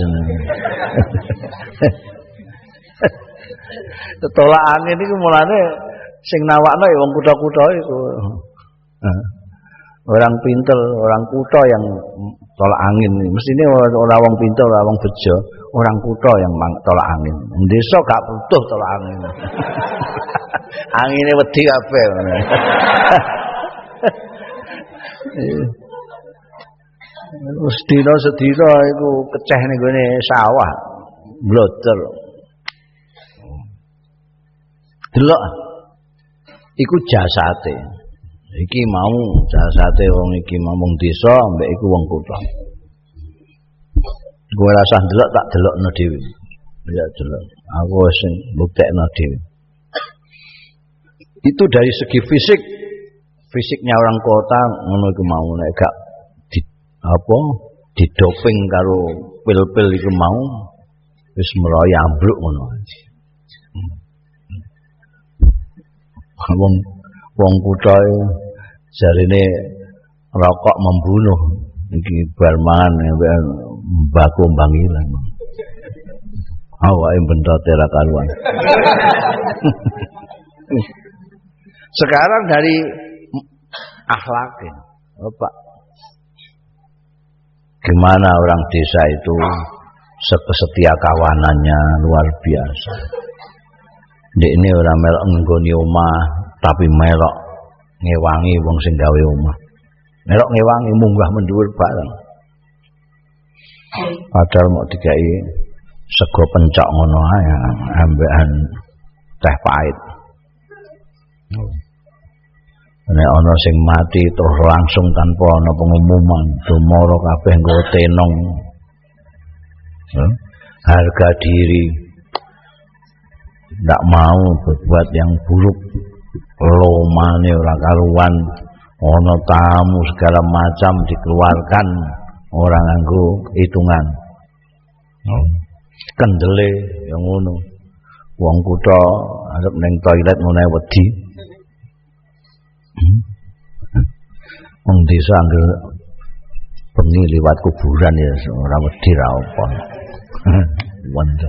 Tolak angin iku mulane sing nawakno ya wong kutha-kutha iku. Orang pinter, orang kutha yang tolak angin. Mestine ora wong pinter, ora wong bejo, orang kutha yang tolak angin. Desa gak butuh tolak angin. Angine wedi kabeh. Wis dina iku keceh ning gone sawah. Blodor. Delok. Iku jasate. Iki mau jasate wong iki ngomong desa mbek iku wong kutha. Gue rasa delok tak delokno dhewe. Ya delok. Aku wis mbuktekno dhewe. Itu dari segi fisiknya orang kota ngono iku mau nek gak didoping karo pil-pil iku mau wis meroyo ambruk ngono. Wong kutha jarine rokok membunuh iki bar mangan mbako mbangilan. Awake bentote ra karuan. Sekarang dari akhlaknya, Pak. Gimana orang desa itu setia kawanannya luar biasa. Ini orang melok nggoni omah tapi melok ngewangi wong sing gawe omah. Melok ngewangi munggah mendhuwur bareng. Padahal mau dikai sego pencok ngono ae ambekan teh pahit. Nek ana sing mati terus langsung tanpa ana pengumuman, dumara kabeh nggo tenong. Harga diri ndak mau berbuat yang buruk. Lomane ora karuan, ana tamu segala macam dikeluarkan orang nganggo hitungan. Kendele yang ngono. Wong kutha arep ning toilet ngono wedi. Wong desa anggere bengi liwat kuburan ya ora wedi ra apa. Wonder.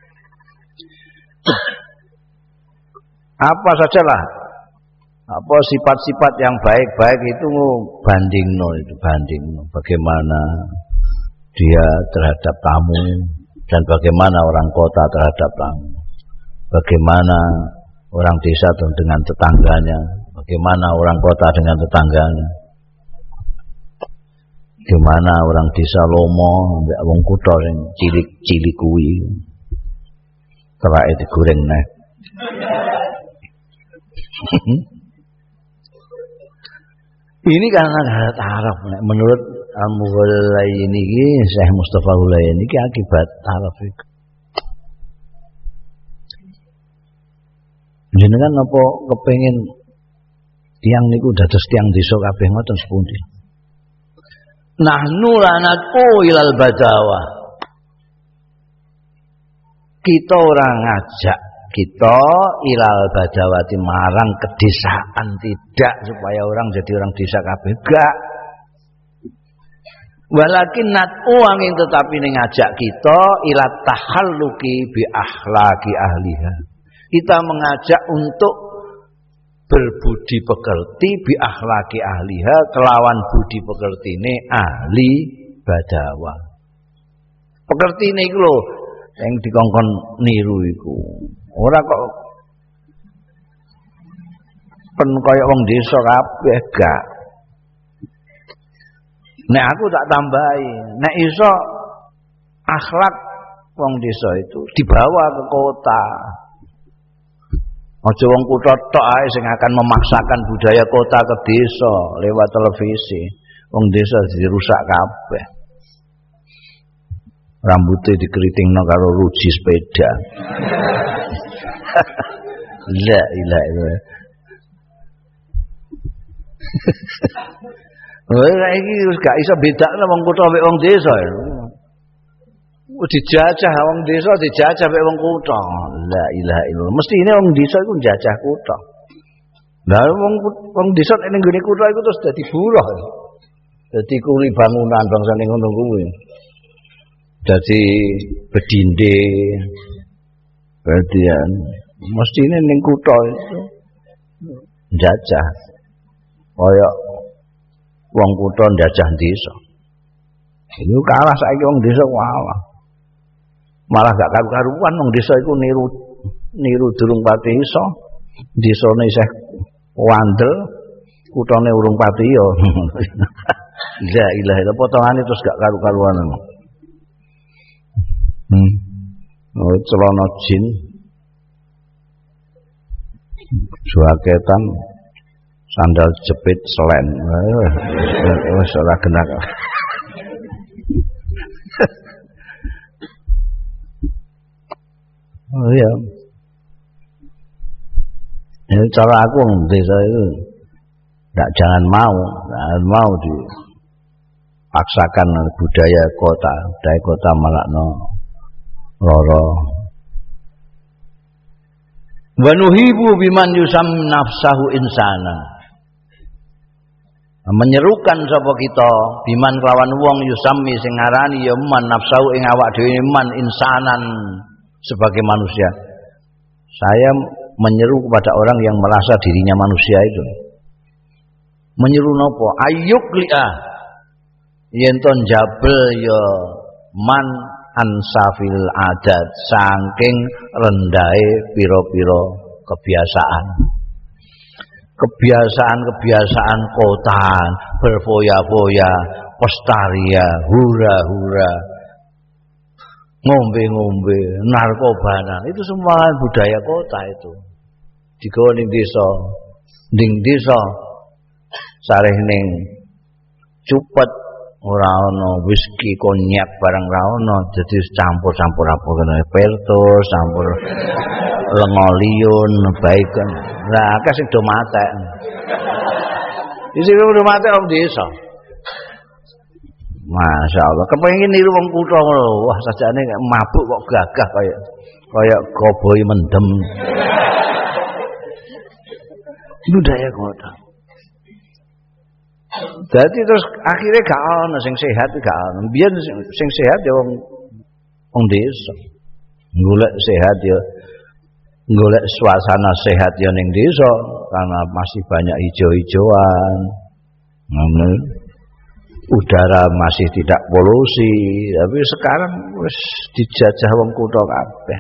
Apa sajalah apa sifat-sifat yang baik-baik itu bandingno bagaimana dia terhadap tamu dan bagaimana orang kota terhadap tamu, bagaimana orang desa dengan tetangganya, bagaimana orang kota dengan tetangganya, gimana orang desa lomo mbek wong kutha sing cilik-cilik kuwi terake digoreng neh. Ini karena ada taraf. Menurut Al-Mughalaini ini, Syekh Mustafa Hulaini ini akibat taraf itu. Jenengan apa kepengin tiang niku dados tiang desa kabeh ngoten sepundi? Nahnu lanatu ilal badawa. Kita orang ngajak kita ilal badawati marang kedesaan, tidak supaya orang jadi orang desa kabeh, enggak. Walakin nat'u angin tetapi ngajak kita ila tahalluqi bi akhlaqi ahliha. Kita mengajak untuk berbudi pekerti bi akhlaqi ahliha kelawan budi pekertine ahli badawa. Pekertine iku lho yang dikongkon niru iku. Ora kok pen kaya wong desa kabeh gak. Nek aku tak tambahi, nek iso akhlak wong desa itu dibawa ke kota. Aja wong kutha tok ae sing akan memaksakan budaya kota ke desa lewat televisi. Wong desa dirusak kabeh. Rambutnya dikeritingno karo ruji sepeda. La ilaha illallah. Wah iki wis gak iso bedakno wong kutha mek wong desa. Dijajah wong desa dijajah mek wong kutha. La ilaha illallah. Mestine wong desa iku njajah kutha. Lah wong desa nek ning gone kutha iku terus dadi buruh. Dadi kuli bangunan bangsane ngono kuwi. Dadi bedinde. Berarti mestine ning kutha itu njajah. Kaya wong kutha njajah desa. Ini kalah saiki wong desa kalah. Malah gak karu-karuan wong desa iku niru durung pati iso. Desane isih wandel, kuthane urung pati ya. La ilaha illallah potongane terus gak karu-karuan. Oh, celana jin. Jaketan sandal jepit selen. Wis ora genak. Oh iya. Ini cara aku wong desa itu jangan mau dipaksakan budaya kota malakno loro. Wa nuhibu biman yusam nafsahu insana. Menyerukan sapa kita biman kelawan wong yusami sing ngarani ya man nafsahu ing awak dhewe man insanan sebagai manusia. Saya menyeru kepada orang yang merasa dirinya manusia itu. Menyeru napa? Ayyuk li'ah. Yen to jabel ya man ansafil adat saking rendahe pira-pira kebiasaan. Kebiasaan kota, berfoya-foya, pestaria, hura-hura, ngombe-ngombe, narkobana, itu semua budaya kota itu. Digawa ning desa sareh ning cupet ora ana whisky, konyak barang ra ono, dadi campur-campur apa kene pertos, campur lengoliun, bacon. Lah akeh sing do matek. Iki sing do matek wong desa. Masyaallah, kepengin niru wong kutha ngono. Wah, sajane mabuk kok gagah kaya koboi mendem. Budaya kota. Jadi terus akhirnya gak ono sing sehat gak ono. Biyen sing sehat ya wong desa. Golek sehat ya golek suasana sehat ya ning desa karena masih banyak hijau-hijauan. Udara masih tidak polusi, tapi sekarang wis dijajah wong kutha kabeh.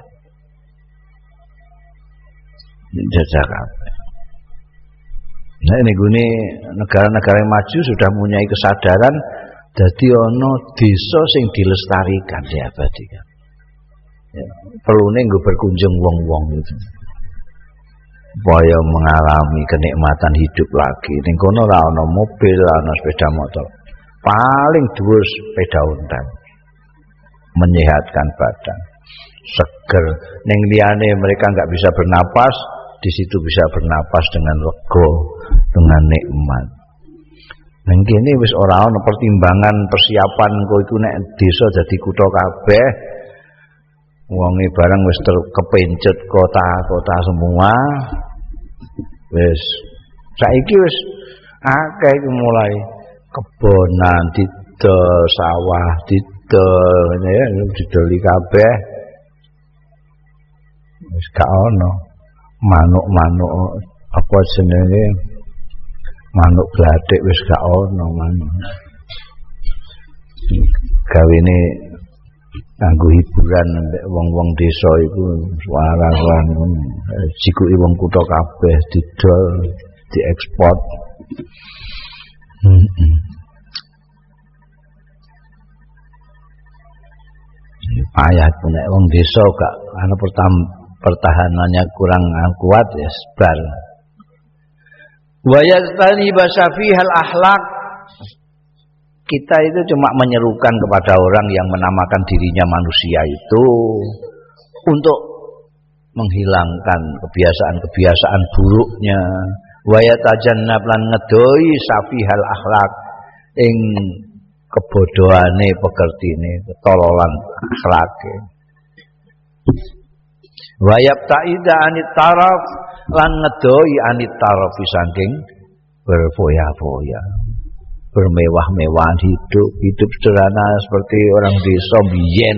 Dijajah kabeh. Nah ini gini negara-negara yang maju sudah mempunyai kesadaran dadi ana desa sing dilestarikan diabadikan. Ya, perlune nggo berkunjung wong-wong itu. Supaya mengalami kenikmatan hidup lagi. Ning kono ora ana mobil, ora ana sepeda motor. Paling dhuwur sepeda ontel. Menyehatkan badan. Seger. Ning liyane mereka enggak bisa bernapas, di situ bisa bernapas dengan lega, dengan nikmat. Nang kene wis ora ana pertimbangan persiapan kok iku nek desa dadi kutha kabeh. Wonge barang wis kepencet kota-kota semua. Wis saiki wis akeh mulai kebonan didol, sawah didol, ya didoli kabeh. Wis gak ono manuk-manuk apa jenenge manuk glathik wis gak ono manuk. Gawene kanggo hiburan nek wong-wong desa iku suara-suara jikuki wong kutha kabeh didol diekspor. Payah punya wong desa gak ana pertahanannya kurang kuat ya sebar. Wa yastani basafihal akhlaq. Kita itu cuma menyerukan kepada orang yang menamakan dirinya manusia itu untuk menghilangkan kebiasaan-kebiasaan buruknya. Wa yatajannab lan ngedoi safihal akhlaq ing kebodohane pekertine ketololan akhlake. Wa yabta'ida anit taraf lan ngedoi anit taraf saking berfoya-foya, bermewah-mewahan hidup sederhana seperti orang desa biyen.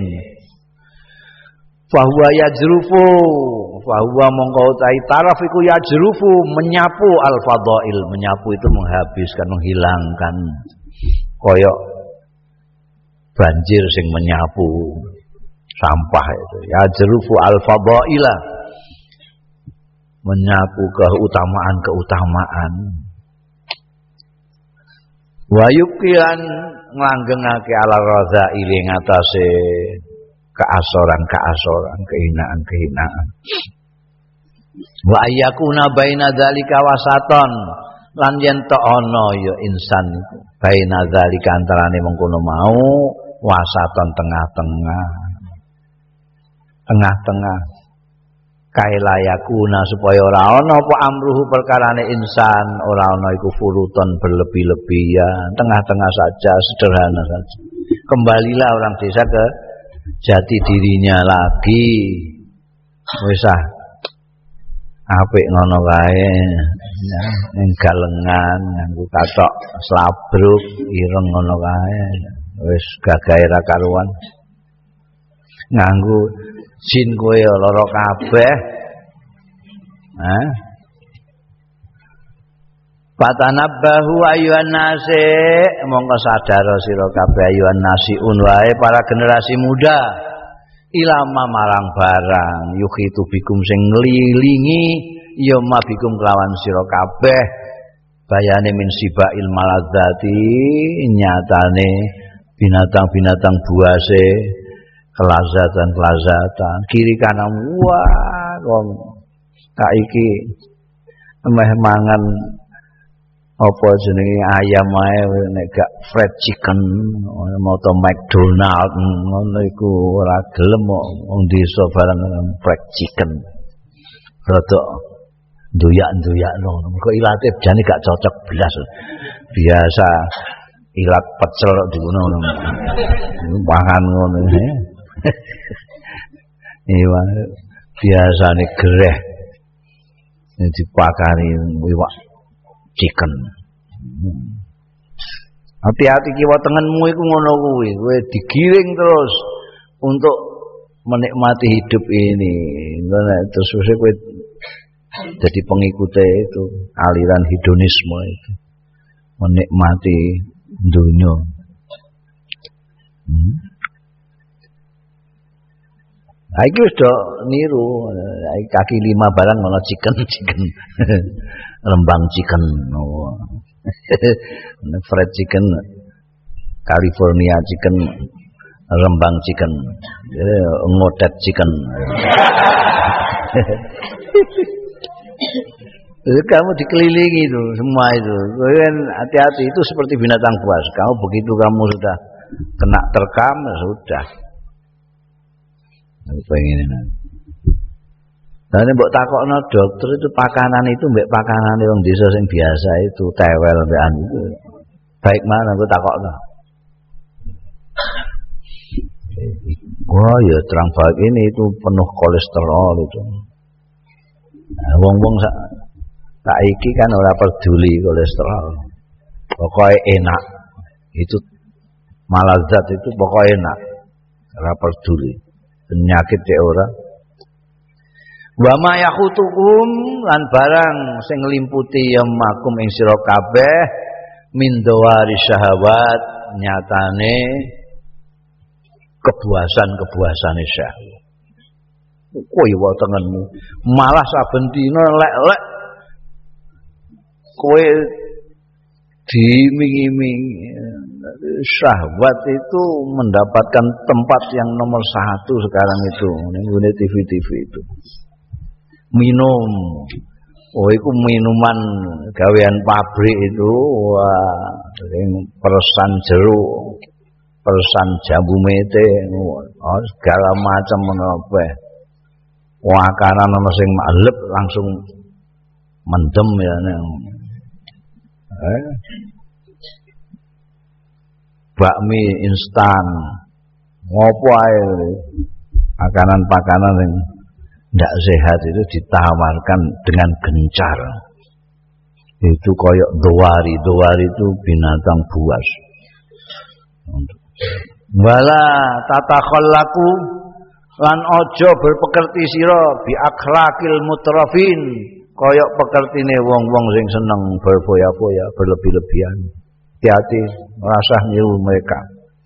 Fahuwa yajrufu, fahuwa mongko utai taraf iku yajrufu, menyapu al-fadail, menyapu itu menghabiskan, menghilangkan koyok banjir sing menyapu sampah itu. Yajrufu al-fadaila, menyapu keutamaan-keutamaan. Wa yuqilan nglanggengake ala radzaili ing atase keasoran-keasoran, kehinaan-kehinaan. Wa ayyakuna baina dzalika wasaton, lan yen ta ana ya insan iku baina dzalika antarane mengkono mau wasaton tengah-tengah. Tengah-tengah kailayakuna supaya ora ana apa amruhu perkarane insan, ora ana iku furuton berlebih-lebihan, tengah-tengah saja, sederhana saja. Kembalilah orang desa ke jati dirinya lagi. Wis apik ngono kae. Ning galengan nganggo kathok slabruk ireng ngono kae. Wis gagahe ra karuan. Nganggo jin kowe lara kabeh. Fatanabbahu ayyuhan nasi, mongko sadar sira kabeh ayyuhan nasiun wae para generasi muda, ilama marang barang yukhitu bikum sing ngelilingi ya mabikum kelawan sira kabeh bayane min sibail maladzati, nyatane binatang-binatang buase kelazatan kiri kanan. Wah wong kaiki meh mangan apa jenenge ayam ae nek gak fried chicken moto McDonald ngono iku ora gelem wong desa barang fried chicken rada nduyak-nduyakno mergo ilate jane gak cocok blas biasa ilat pecel di ngono pangan ngono iya biasane gereh dipakani iwak chicken. Hati-hati kiwa tengenmu iku ngono kuwi, kowe digiring terus untuk menikmati hidup ini. Terus kowe jadi pengikutnya itu aliran hedonisme itu. Menikmati dunia. Iki wis do niru, kaki 5 barang ngono chicken. Rembang chicken. Oh. Fried chicken, California chicken, rembang chicken, ngotet chicken. Jadi kamu dikelilingi itu semua itu. Hati-hati itu seperti binatang buas. Kamu begitu kamu sudah kena terkam sudah. Pengen. Nah, mbok takokno dokter itu pakanan itu mbek pakanan wong desa sing biasa itu tewel mbekan itu. Baik mana mbok takokno. Wah, ya terang baik ini itu penuh kolesterol itu. Nah, wong-wong saiki kan ora peduli kolesterol. Pokoknya enak. Itu malazat itu pokoknya enak. Ora peduli. Penyakit ya ora. Wa ma yakhutukum lan barang sing nglimputi ya makum ing sira kabeh min dawari syahwat, nyatane kepuasan-kepuasane syahwat. Kowe wae tengenmu malah saben dina lek-lek kowe diiming-iming. Syahwat itu mendapatkan tempat yang nomor 1 sekarang itu ning TV-TV itu. Minum. Oh, itu minuman gawean pabrik itu, wah, peresan jeruk, peresan jambu mete, oh, segala macam menapa. Wah, karena ana sing malep langsung mendem ya. Bakmi instan, ngopo ae makanan-makanan yang tidak sehat itu ditawarkan dengan gencar. Itu koyok dowari itu binatang buas. Wala tatakhallaku lan ojo berpekerti sira bi akhlaqil mutrafin, koyok pekertine wong-wong sing seneng berfoya-foya, berlebih-lebihan. Hati-hati merasa niru mereka.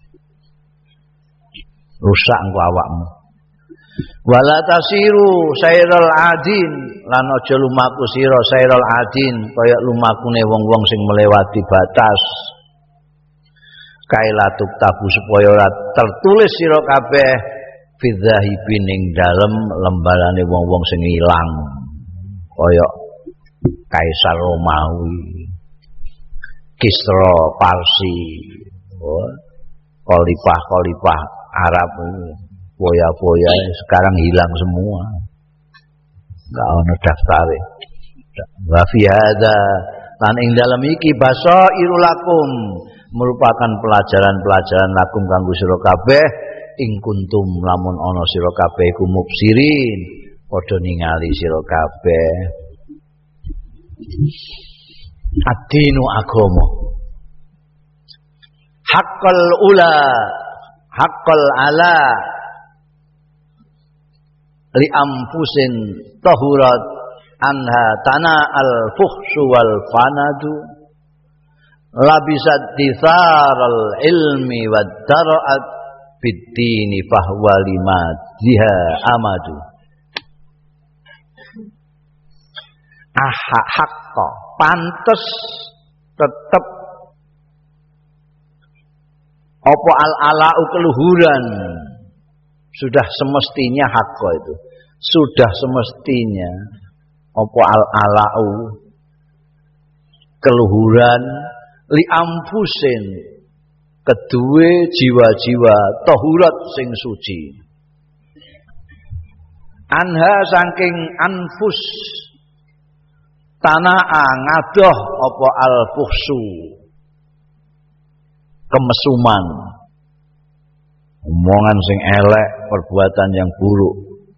Rusak engko awakmu. Wala tasiru sairal adin lan aja lumaku sira sairal adin kaya lumakune wong-wong sing melewati batas. Kailatuk tabu supaya ora tertulis sira kabeh fidzahibin ing dalem lembarane wong-wong sing ilang. Kaya Kaisar Romawi, Kisra Parsi, khalifah Arab ini. Poya-poya sekarang hilang semua. Enggak ono daftare. Wa fi hadza lan ing dalem iki basairul lakum merupakan pelajaran-pelajaran lakum kanggo sira kabeh ing kuntum lamun ana sira kabeh iku mubsirin padha ningali sira kabeh. Ad-dinu agama. Haqqal ula, haqqal ala li amfusin tahurat anha tana al fuhshu wal fanadu labisat dithar al ilmi wad dara'at bid-dini fahwa lima diha amadu. Haqqa pantes tetep apa al-ala'u keluhuran. Sudah semestinya haqqa itu. Sudah semestinya apa al-ala'u keluhuran li amfusin kedue jiwa-jiwa tahurat sing suci. Anha saking anfus tanaa ngadoh apa al-fuhsu kemesuman, omongan sing elek, perbuatan yang buruk,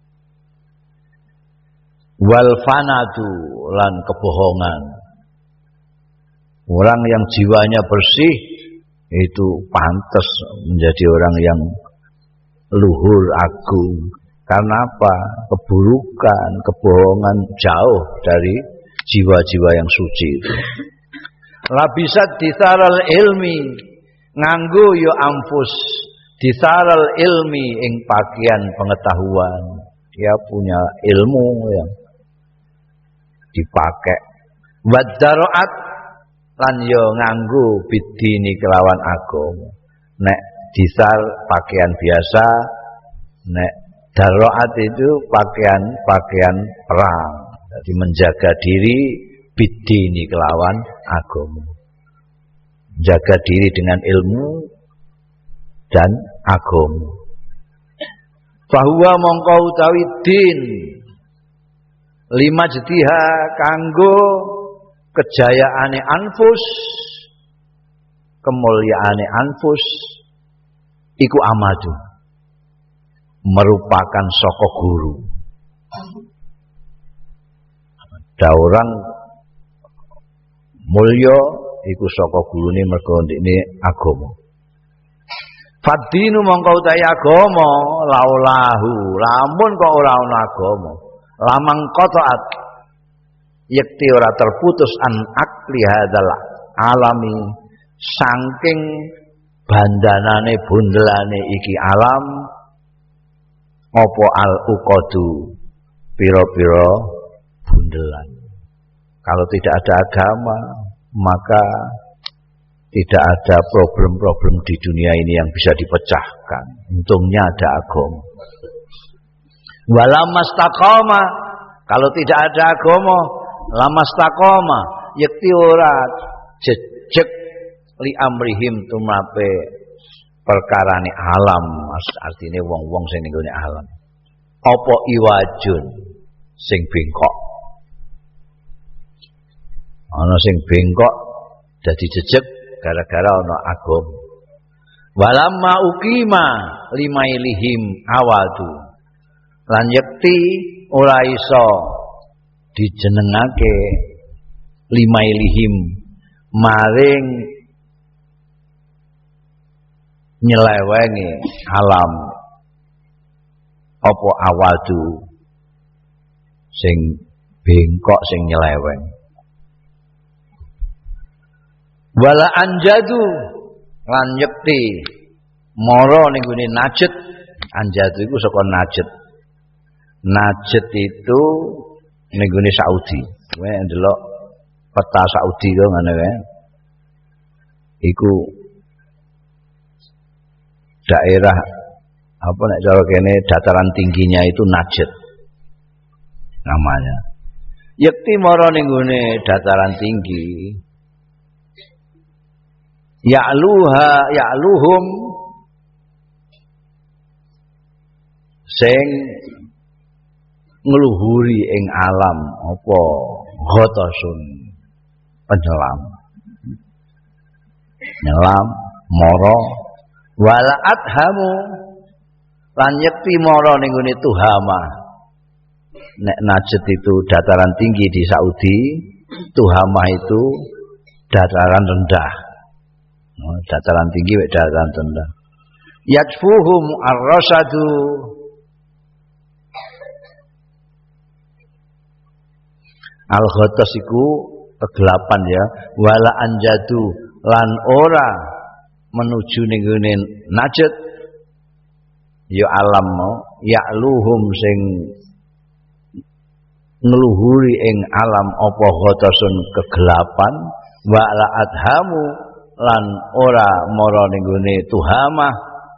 wal fanatu lan kebohongan. Orang yang jiwanya bersih itu pantas menjadi orang yang luhur agung. Karena apa? Keburukan, kebohongan jauh dari jiwa-jiwa yang suci itu. Labisat ditharal ilmi nganggo yo anfus ditharal ilmi ing pakaian pengetahuan. Dia punya ilmu yang dipakai. Wadzaraat lan yo nganggo bidini kelawan agama. Nek disar pakaian biasa, nek daroat itu pakaian perang. Jadi menjaga diri bidini kelawan agama. Jaga diri dengan ilmu dan agama. Fahuwa mongko utawi din lima jadiha kanggo kejayaane anfus, kemulyaane anfus iku amadu, merupakan saka guru. Ada orang mulya iku saka gurune mergo ndekne agama. Fadinu mongko utahe agama laulahu, lamun kok ora ana agama, lamang qataat yakti ora terputus an akli hadzal alami saking bandanane bundelane iki alam apa al uqadu pira-pira bundelan. Kalau tidak ada agama, maka tidak ada problem-problem di dunia ini yang bisa dipecahkan. Untungnya ada agama. Walamastaqama, kalau tidak ada agama, lamastaqama, yakti ora jejeg li amrihim tumape perkarane alam, artine wong-wong sing ning gone alam. Apa iwajun sing bengkok. Ana sing bengkok dadi jejeg gara-gara ana agama. Walamma uqima limailihim awadu. Lan yakti ora iso dijenengake limailihim maring nyelewengi alam apa awadu sing bengkok sing nyeleweng. Wala anjadu lan yekti mara ning gone najet. Anjadu iku saka najet. Najet itu ning gone Saudi. Kowe ndelok peta Saudi kok ngene wae. Iku daerah apa nek cara kene dataran tingginya itu Najd namanya. Yekti mara ning gone dataran tinggi. Ya'luhum sing ngluhuri ing alam apa ghatasun penyelam. Nyelam mara wala adhamu lan yekti mara ning gone Tuhama. Nek Najd itu dataran tinggi di Saudi, Tuhama itu dataran rendah. Dataran tinggi wek dataran rendah. Yadfuhum ar-rasadu al-ghatas iku kegelapan ya. Wala anjadu lan ora menuju ning gone Najd ya alam ya'luhum sing ngluhuri ing alam apa ghatasun kegelapan wa la adhamu lan ora mara ning gone Tuhamah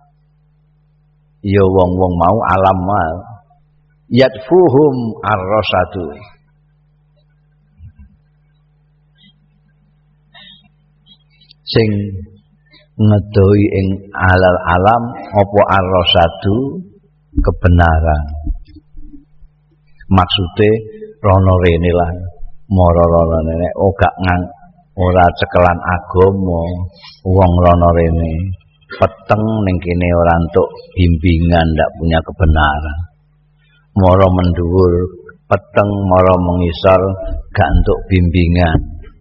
ya wong-wong mau alam mal yadfuhum ar-rasadu sing ngedoi ing alal alam apa ar-rasadu kebenaran. Maksude rono rene lah mara-rono rene ora cekelan agama wong rono rene peteng ning kene ora entuk bimbingan ndak punya kebenaran. Mara mendhuwur peteng mara mengisor gak entuk bimbingan.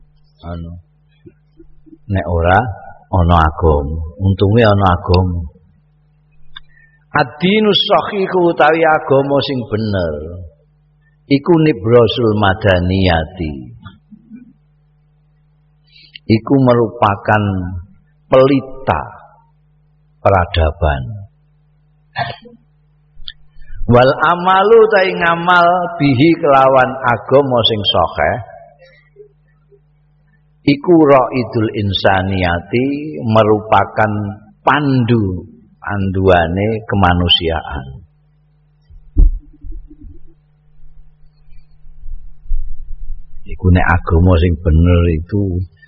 Nek ora ana agama, untunge ana agama. Ad-dinus shahihu utawi agama sing bener iku nibrasul madaniyati. Iku merupakan pelita peradaban. Wal amalu ta ngamal bihi kelawan agama sing sahih iku raidul insaniyati merupakan panduane kemanusiaan. Iku nek agama sing bener itu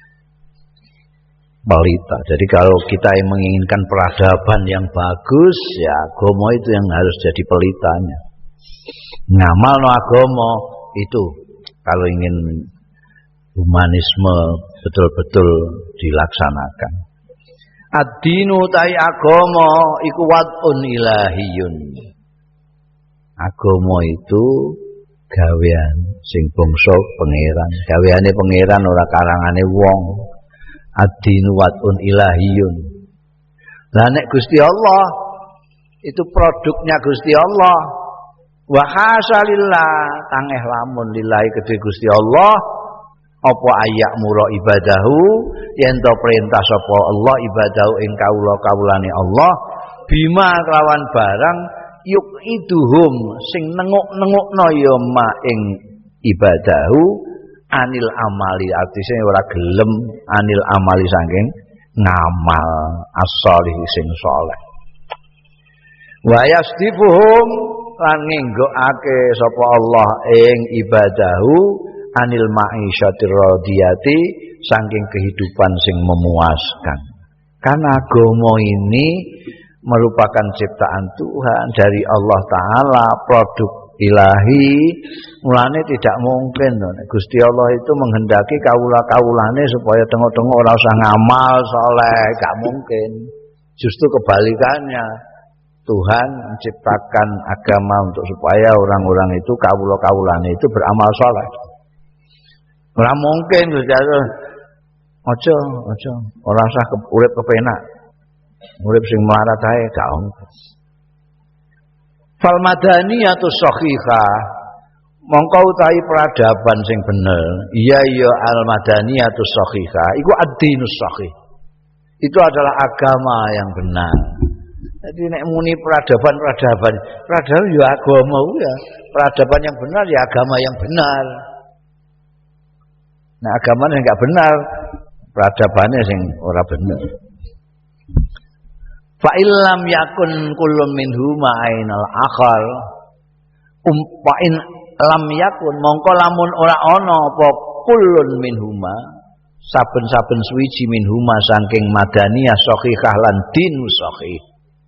pelita. Jadi kalau kita yang menginginkan peradaban yang bagus, ya agama itu yang harus jadi pelitanya. Ngamal no agama itu kalau ingin humanisme betul-betul dilaksanakan. Ad-dinu tai agama iku wad'un ilahiyun. Agama itu gawean sing bangsa pangeran. Gaweane pangeran ora karangane wong. Ad-dinu wad'un ilahiyun. Lah nek Gusti Allah itu produknya Gusti Allah. Wa hasalillah tangeh lamun lillahi kedhe Gusti Allah apa ayak mura ibadahu yen to perintah sapa Allah ibadahu ing kawula-kawulane Allah bima kelawan barang yuqiduhum sing nenguk-nengukna ya ma ing ibadahu anil amali, artinya ora gelem anil amali saking ngamal as-sholih sing saleh. Wa yasdifuhum lan ngenggokake sapa Allah ing ibadahu anil ma'isyatir radiyati saking kehidupan sing memuaskan. Karena agama ini merupakan ciptaan Tuhan dari Allah Ta'ala, produk ilahi. Mulane tidak mungkin Gusti Allah itu menghendaki kawula-kawulane supaya tengok-tengok ora usah ngamal saleh, gak mungkin. Justru kebalikannya, Tuhan menciptakan agama untuk supaya orang-orang itu kawula-kawulane itu beramal saleh. Ora mungkin Gusti Allah aja ora usah urip kepenak. Urip sing melarat ae gak mungkin. Fal madaniyatu shahihah mongko utahi peradaban sing bener. Iya al madaniyatu shahihah iku ad-dinus shahih. Itu adalah agama yang benar. Jadi nek muni peradaban ya agama ya. Peradaban yang benar ya agama yang benar. Nah agama yang enggak benar, peradabannya sing ora bener. Fa illam yakun kullum minhuma ainal akhar fa in lam yakun mongko lamun ora ana apa kullun minhuma saben-saben suwiji minhuma saking madaniyah shahihah lan dinus shahih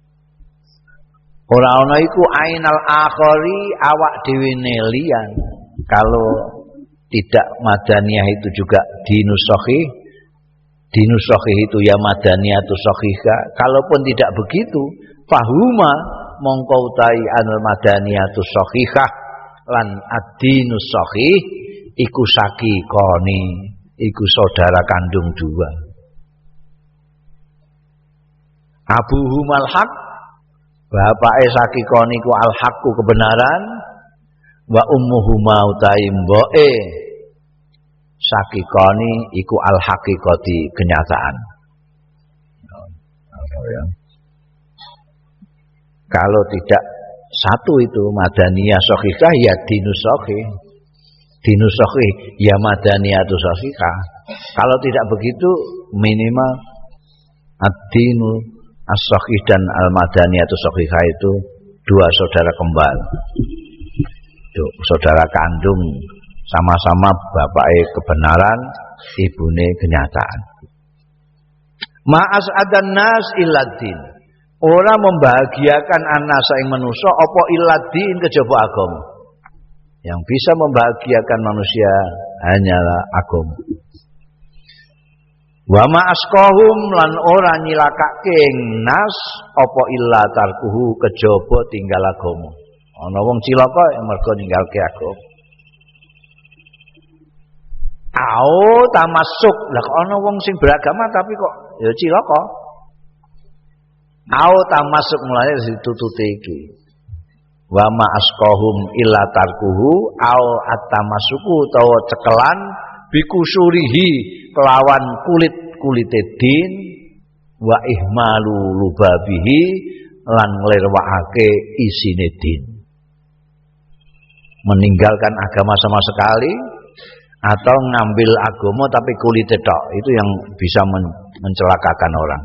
ora ana iku ainal akhari awak dhewe liyan. Kalau tidak madaniyah itu juga dinus shahih, dinus shahih itu ya madaniyatus shahihah. Kalaupun tidak begitu, fahuma mongko utahi anil madaniyatus shahihah lan ad-dinus shahih iku sakikoni, iku saudara kandung dua. Abuhumal haq, bapake sakikoni ku al-haqqu kebenaran, wa ummuhuma utahi mboke sakikoni iku al-haqiqati kenyataan. Kalau tidak satu itu madaniyah shahihah ya dinus shahih. Dinus shahih ya madaniyatus shahihah. Kalau tidak begitu minimal ad-dinu as-shahih dan al-madaniyatus shahihah itu dua saudara kembar. Saudara kandung, sama-sama bapake kebenaran, ibune kenyataan. Ma'as adan nas illadin. Ora membahagiakan anasa ing manusia apa illadin kejaba agama. Yang bisa membahagiakan manusia hanyalah agama. Wa ma'asqahum lan ora nyilakake nas apa illa tarkuhu kejaba tinggal agama. Ana wong cilaka yang mergo ninggalke agama. Tamasuk. Lah kok ana wong sing beragama tapi kok ya cilaka. Tamasuk mulane ditututi iki. Wa ma asqahum illa tarkuhu at-tamasuku utawa cekelan bikusurihi kelawan kulit-kulite din wa ihmalu lubabihi lan nglirwakake isine din. Meninggalkan agama sama sekali atau ngambil agama tapi kulit tok, itu yang bisa mencelakakan orang.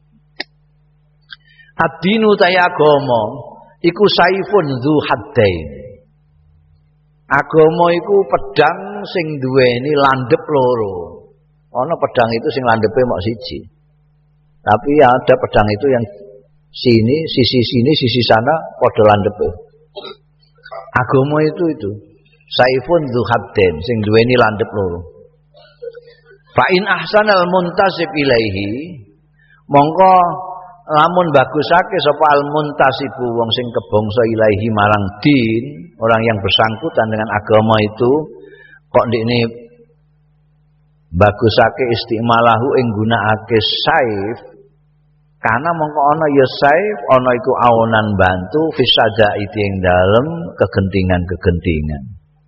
Ad-dinu ta agama iku saifun dzu haddain. Agama iku pedang sing duweni landhep loro. Ana pedang itu sing landhepe mok siji. Tapi ada pedang itu yang sisi sini, sisi sana padha landhepe. Agama itu saifun dzu haddain sing duweni landhep loro. Fa in ahsanal muntasib ilaihi mongko lamun bagusake sapa al muntasibu wong sing kebangsa ilaihi marang din, orang yang bersangkutan dengan agama itu kok ndekne bagusake istimalahu ing gunakake saif, karena mongko ana ya saif ana iku aonan bantu fisadaiti ing dalem kegentingan-kegentingan.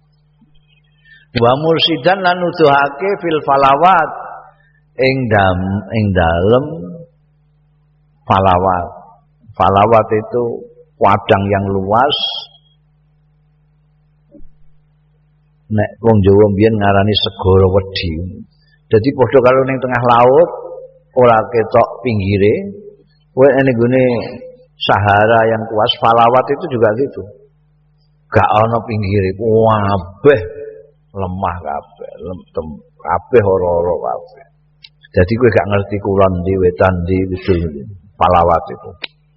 Wa mursidan lan nuduhake fil falawat ing dalem falawat. Falawat itu padang yang luas Nek wong Jawa mbiyen ngarani segara wedi. Dadi padha karo ning tengah laut ora ketok pinggire. Kowe ning gone Sahara yang kuas Falawat itu juga gitu. Gak ana pinggire, kabeh lemah kabeh, kabeh ora-ora kabeh. Jadi kowe gak ngerti kulon ndi wetan ndi kidul Falawat itu.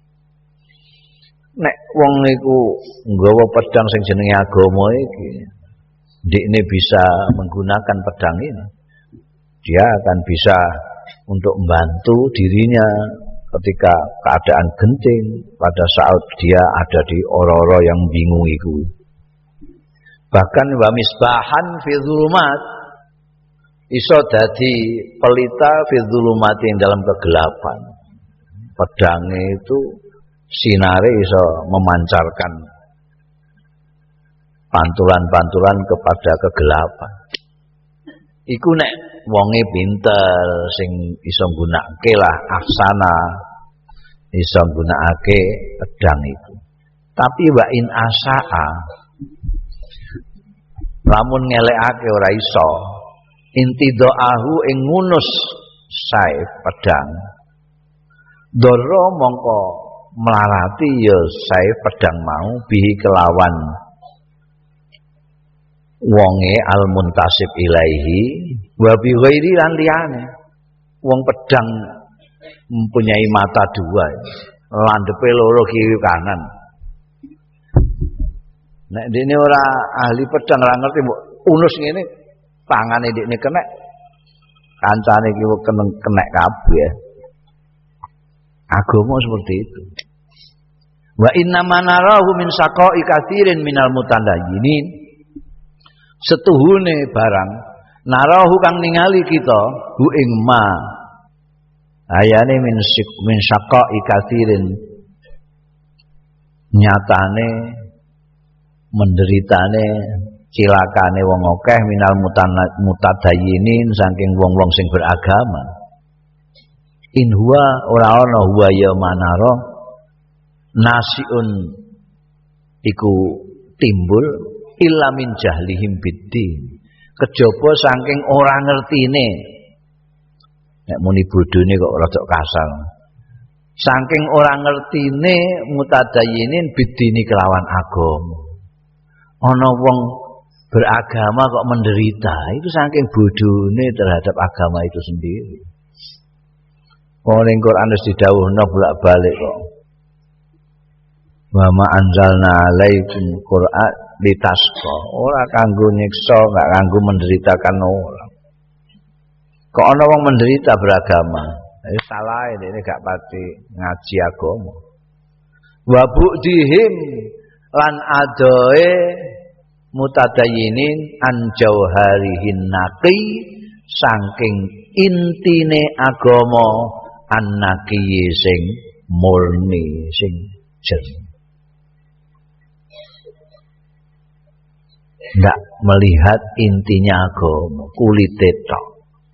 Nek wong niku nggawa pedang sing jenenge agama iki, ndekne bisa menggunakan pedang ini. Dia akan bisa untuk membantu dirinya ketika keadaan genting pada saat dia ada di ora-ora yang bingung itu. Bahkan wa misbahan fi dzulumat iso dadi pelita fi dzulumatin dalam kegelapan. Pedangnya itu sinare iso memancarkan pantulan-pantulan kepada kegelapan. Iku nek wonge pinter sing iso nggunakake lah aksana, iso nggunakake pedang itu. Tapi wa in asaa lamun ngelekake ora iso intidoahu ing ngunus saif pedang doro mongko melarati ya saif pedang mau bihi kelawan wonge al muntasib ilaihi wa bi ghairi lan liyane. Wong pedang mempunyai mata dua, landepe loro kiri kanan. Nek dene ora ahli pedang ora ngerti mbok unus ngene tangane dekne kenek kancane iki kenek kabeh. Agama seperti itu. Wa inna manarahu min saqa'i katsirin minal mutadayyinin. Setuhune barang narahu kang ningali kita hu ing ma ayane min saqa'i katsirin nyatane menderitane cilakane wong akeh minal mutadayyinin saking wong-wong sing beragama. In huwa ora ana huwa ya manara nasiun iku timbul illa min jahlihim biddin kejaba saking ora ngertine. Nek muni bodhone kok rada kasar. Saking ora ngertine mutadayyinin biddini kelawan agama. Ana wong beragama kok menderita, itu saking bodhone terhadap agama itu sendiri. Wong ning Quran wis didhawuhna bolak-balik kok. Wa ma anzalna alaikum Qur'an litasqa. Ora kanggo nyiksa, enggak kanggo menderitakan orang. Kok ana wong menderita beragama, salah ini gak pati ngaji agama. Wa bu'dihim lan adoe mutadayyinin an jauharihin naqi saking intine agama an-naqi sing murni sing jernih. Enggak melihat intinya agama, kulite tok.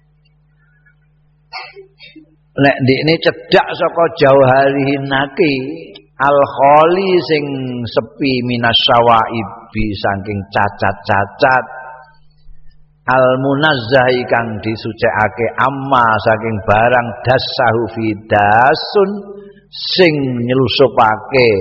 Nek ndikne cedhak saka jauharihin naqi al-khali sing sepi minasawaibi saking cacat-cacat al-munazzahi kang disucikake amma saking barang dasahu fidasun sing nylusupake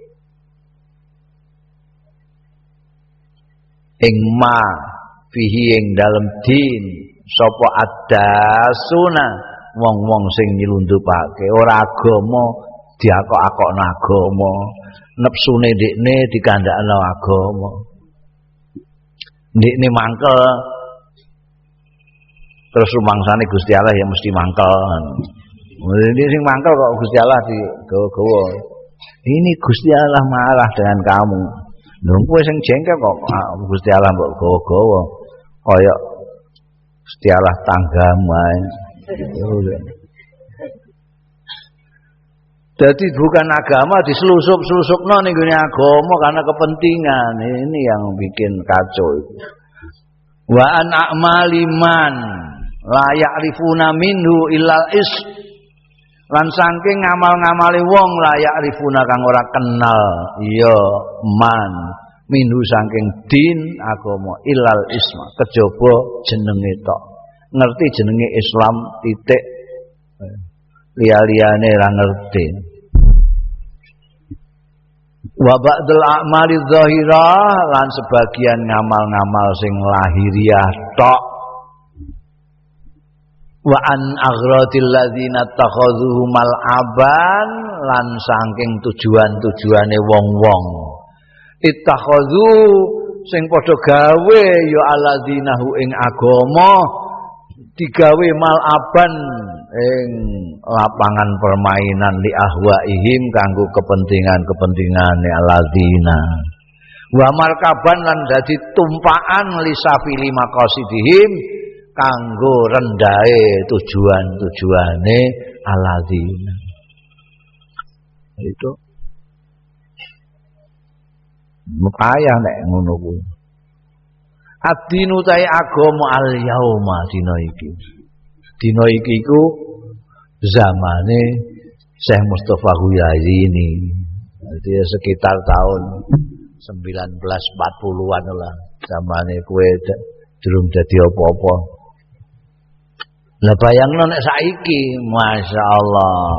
ing ma fihi ing dalem din sapa adasuna wong-wong sing nyelundupake ora agama diakok-akokno agama, nepsune ndekne dikandakno agama. Ndekne mangkel terus rumangsane Gusti Allah ya mesti mangkel. Ini sing mangkel kok Gusti Allah digawa-gawa. Ini Gusti Allah marah dengan kamu. Lha kowe sing jengkel kok Gusti Allah mbok gawa-gawa. Kaya Gusti Allah tanggamu ae. Jadi bukan agama diselusup-selusupno ning gone agama karena kepentingan. Ini yang bikin kacau. Wa an a'maliman la ya'rifuna minhu illal is. Lan saking ngamal-ngamale wong la ya'rifuna kang ora kenal ya man minhu saking din agama ilal isma kejaba jenenge tok. Ngerti jenenge Islam titik. Liya-liyane ora ngerti. Wa ba'dul a'mali dzahirah lan sebagian ngamal-ngamal sing lahiriah tok. Wa an aghradil ladzina takhadhuhu mal'aban lan saking tujuan-tujuane wong-wong. Ittakhadhu sing padha gawe ya alladzinahu ing agama digawe mal'aban ing lapangan permainan li ahwaihim kanggo kepentingan-kepentingane alladzina. Wa markaban lan dadi tumpaan li safili maqasidihim kanggo rendahe tujuan-tujuane alladzina. Itu mukaya nek ngono kuwi. Ad-dinu ta'i agama al-yauma dina iki. Dina iki iku zamane Syekh Mustafa Huyaini. Jadi sekitar tahun 1940-an lah. Zamane kowe durung dadi apa-apa. Lah bayangno nek saiki, masyaallah.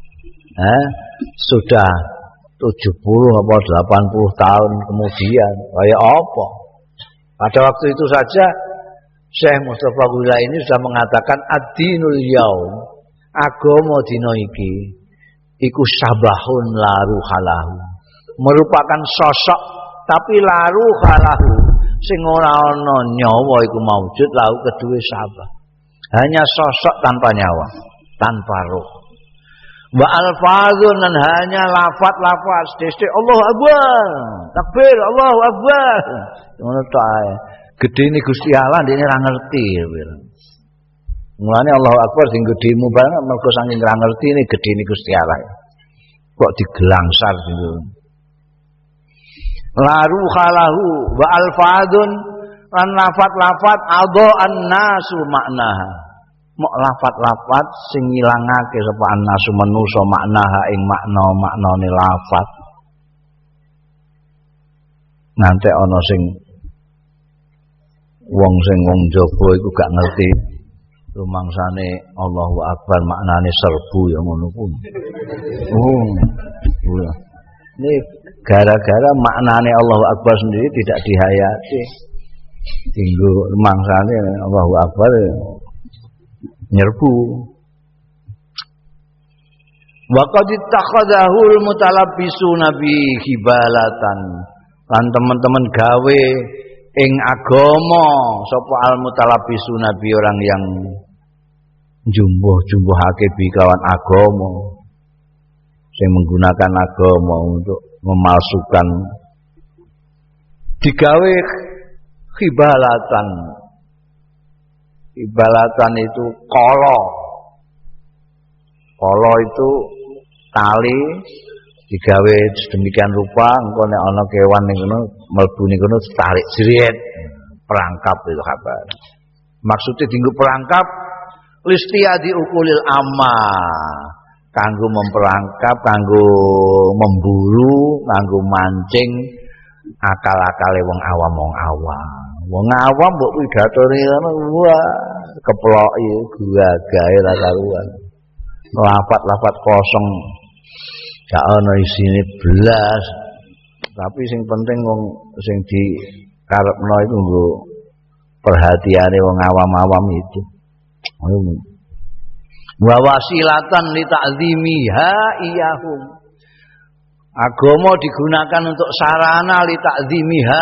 Sudah 70 apa 80 tahun kemudian kaya apa? Pada waktu itu saja Syekh Mustafa Huyaini sudah mengatakan ad-dinul yaum, agama dina iki iku sabahun la ruhalahu. Merupakan sosok tapi la ruhalahu sing ora ana nyawa iku maujud lahu kedue sabah. Hanya sosok tanpa nyawa, tanpa roh. Wa alfazun dan hanya lafaz-lafaz dhisik Allahu Akbar, takbir Allahu Akbar. Ngono tok ae. Gedene Gusti Allah ndekne ora ngerti. Mulane Allahu Akbar sing gedhemu banget mergo saking ora ngerti ne gedene Gusti Allah. Kok digelangsar gitu. La ruhalahu wa alfazun lan lafaz-lafaz adhaan nasu maknaha. Mok lafat-lafat sing ngilangake sapa annasu manusa maknaha ing makna-maknane lafat. Nanti ana sing wong jaba iku gak ngerti rumangsane Allahu Akbar maknane serbu ya ngono kuwi. Ini gara-gara maknane Allahu Akbar sendiri tidak dihayati. Tinggu rumangsane Allahu Akbar nyerbu. Wa qad ittakhadahul mutalabbisuna bi khibalatan. Lan teman-teman gawe ing agama sapa al mutalabbisuna bi orang yang jumbuh-jumbuhake bi kawan agama. Sing menggunakan agama untuk memalsukan digawe khibalatan. Ibalatan itu kolo. Kolo itu tali digawe sedemikian rupa engko nek ana kewan ning kono mlebu ning kono tarik jret. Perangkap itu kabar. Maksudnya dienggo perangkap listiadi ukulil amma. Kanggo memperangkap, kanggo memburu, kanggo mancing akal-akale wong awam. Wong awam mbok pidatone ngono wah keploki gagahe ra karuan. Lafat-lafat kosong gak ana isine blas. Tapi sing penting wong sing dikarepno iku nggo perhatiane wong awam-awam itu. Wa wasilatan li ta'zimiha iyahum. Agama digunakan untuk sarana li ta'zimiha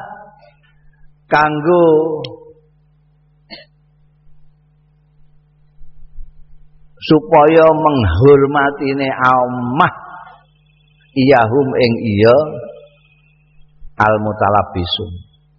kanggo supaya menghormatine ammah iyahum ing iya al mutalabbisun.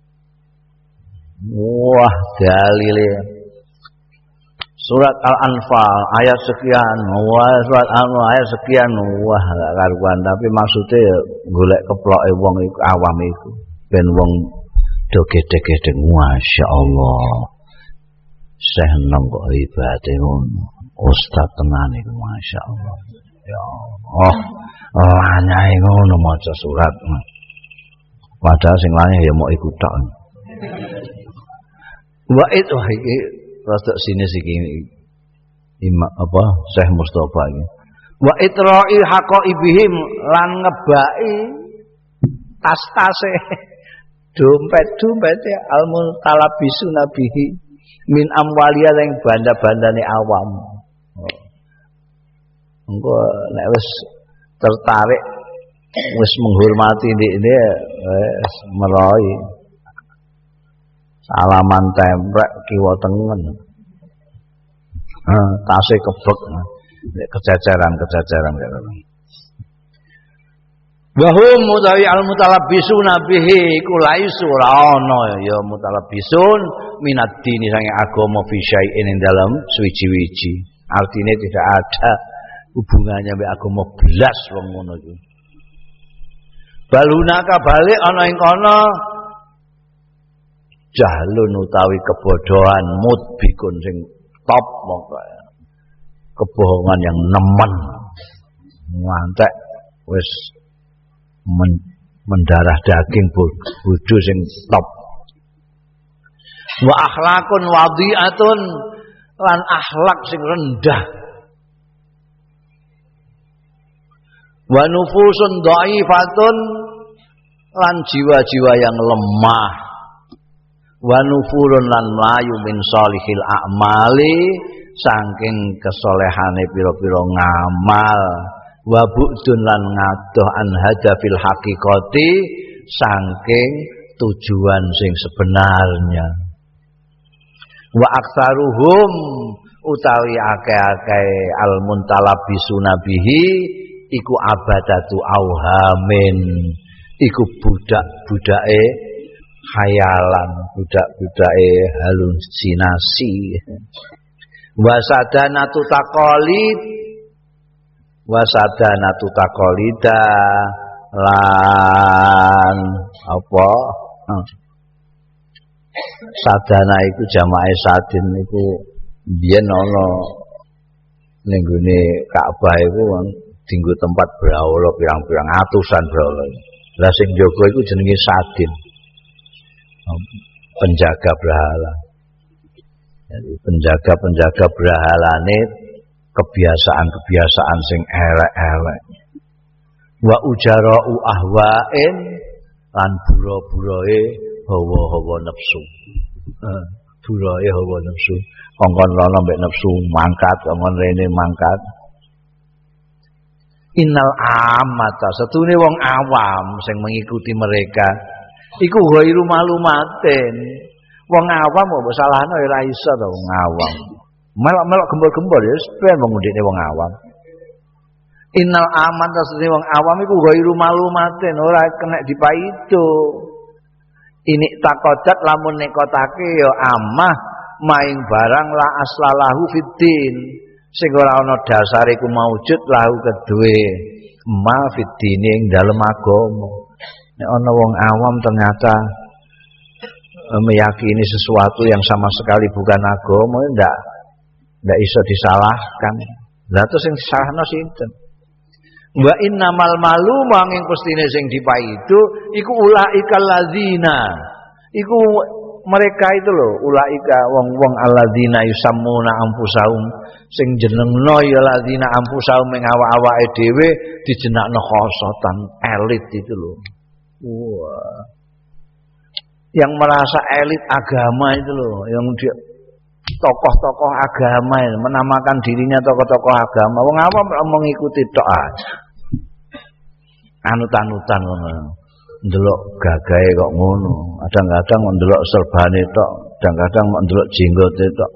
Wah dalile surat Al-Anfal ayat sekian, wah surat Al-Anfal ayat sekian, wah gak karuan. Tapi maksudnya ya golek keploke wong iku awam iku ben wong do gedhe-gedhe Masya Allah. Syekh nang kok ibadate ngono. Ustaz tenan iku Masya Allah. Ya Allah. Lanyae ngono maca surat. Padahal sing lanang ya mau ikut tok. Wa iki rada sini iki Imam apa Syekh Mustafa iki. Wa itra'i haqaibihim lan ngebaki tas-tase dompet-dompete al-mutalabisu nabihi min amwaliya yang banda-bandane awam. Engko nek wis tertarik wis menghormati ini wis meroi salaman temprek kiwa tengen. Tasih kebek kejajaran wahum utawi al-mutalabisuna bihi iku laisu ora ana ya mutalabbisun minad dini sange agama fi syai'in ing dalam suwiji-wiji. Artinya tidak ada hubungannya mbek agama belas wong ngono iku. Balunaka balik ana ing kono jahlun utawi kebodohan mutbikun sing top pokoke. Kebohongan yang nemen. Ngantek wis mendarah daging bodho sing top. Wa akhlaqun wadhi'atun lan akhlak sing rendah. Wa nufusun dhaifatun lan jiwa-jiwa yang lemah. Wa nufurun lan mlayu min salihil a'mali saking kesolehane pira-pira ngamal. Wa bu'dun lan ngadoh an hadafil haqiqati saking tujuan sing sebenarnya. Wa aktsaruhum utawi akeh-akeh al muntalabisuna bihi iku abadatu auhamin, iku budak-budake khayalan, budak-budake halusinasi. Wasadanatu taqalida lan apa? Sadana iku jamae sadin iku biyen ana ning gone Ka'bah iku dinggo tempat brahala pirang-pirang atusan brahala. Lah sing jaga iku jenenge sadin. Penjaga brahala. Jadi penjaga brahalane kebiasaan-kebiasaan sing elek-elek. Wa ujara'u ahwa'in lan bura-burae hawa-hawa nafsu. Burae hawa nafsu. Kongkon rono mbek nafsu mangkat, kongkon rene mangkat. Innal amata setune wong awam sing mengikuti mereka iku ghairu malumatin. Wong awam kok salahno ora iso to wong awam. Melok gembor-gembor ya ben wong ndekne wong awam. Innal amata setune wong awam iku ghairu malumatin, ora kena dipaido. Ini takodat lamun nekotake ya amah maing barang la aslalahu fiddin sing ora ana dasare ku maujud lahu kedue ma fiddin ing dalem agama. Nek ana wong awam ternyata meyakini sesuatu yang sama sekali bukan agama ndak iso disalahkan. Lah terus sing disalahno sinten? Wa innamal malu manging pestine sing dipaido iku ulaikal ladzina. Iku mereka itu loh, ulaika wong-wong alladzina yusammuna anfusahum sing jenengno ya ladzina anfusahum ing awak-awake dhewe dijenakno khosotan elit itu loh. Wah. Yang merasa elit agama itu loh, yang dia tokoh-tokoh agama menamakan dirinya tokoh-tokoh agama. Wong awam mengikuti tok aja. Anut-anutan ngono. Ndelok gagahe kok ngono. Kadang-kadang ndelok serbane tok, kadang-kadang ndelok jenggote tok.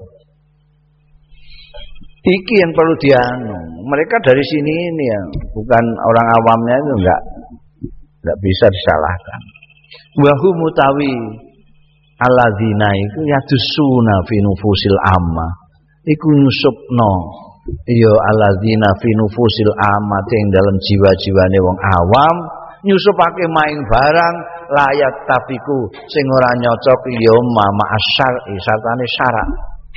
Iki yang perlu dianu. Mereka dari sini ini ya, bukan orang awamnya itu enggak bisa disalahkan. Wa hum mutawi alladzina iku yadusuna fi nufusil amma. Iku nyusupno ya alladzina fi nufusil amma ing dalam jiwa-jiwane wong awam nyusupake maing barang layak tapiku sing ora nyocok ya mama asyar sartane syarat.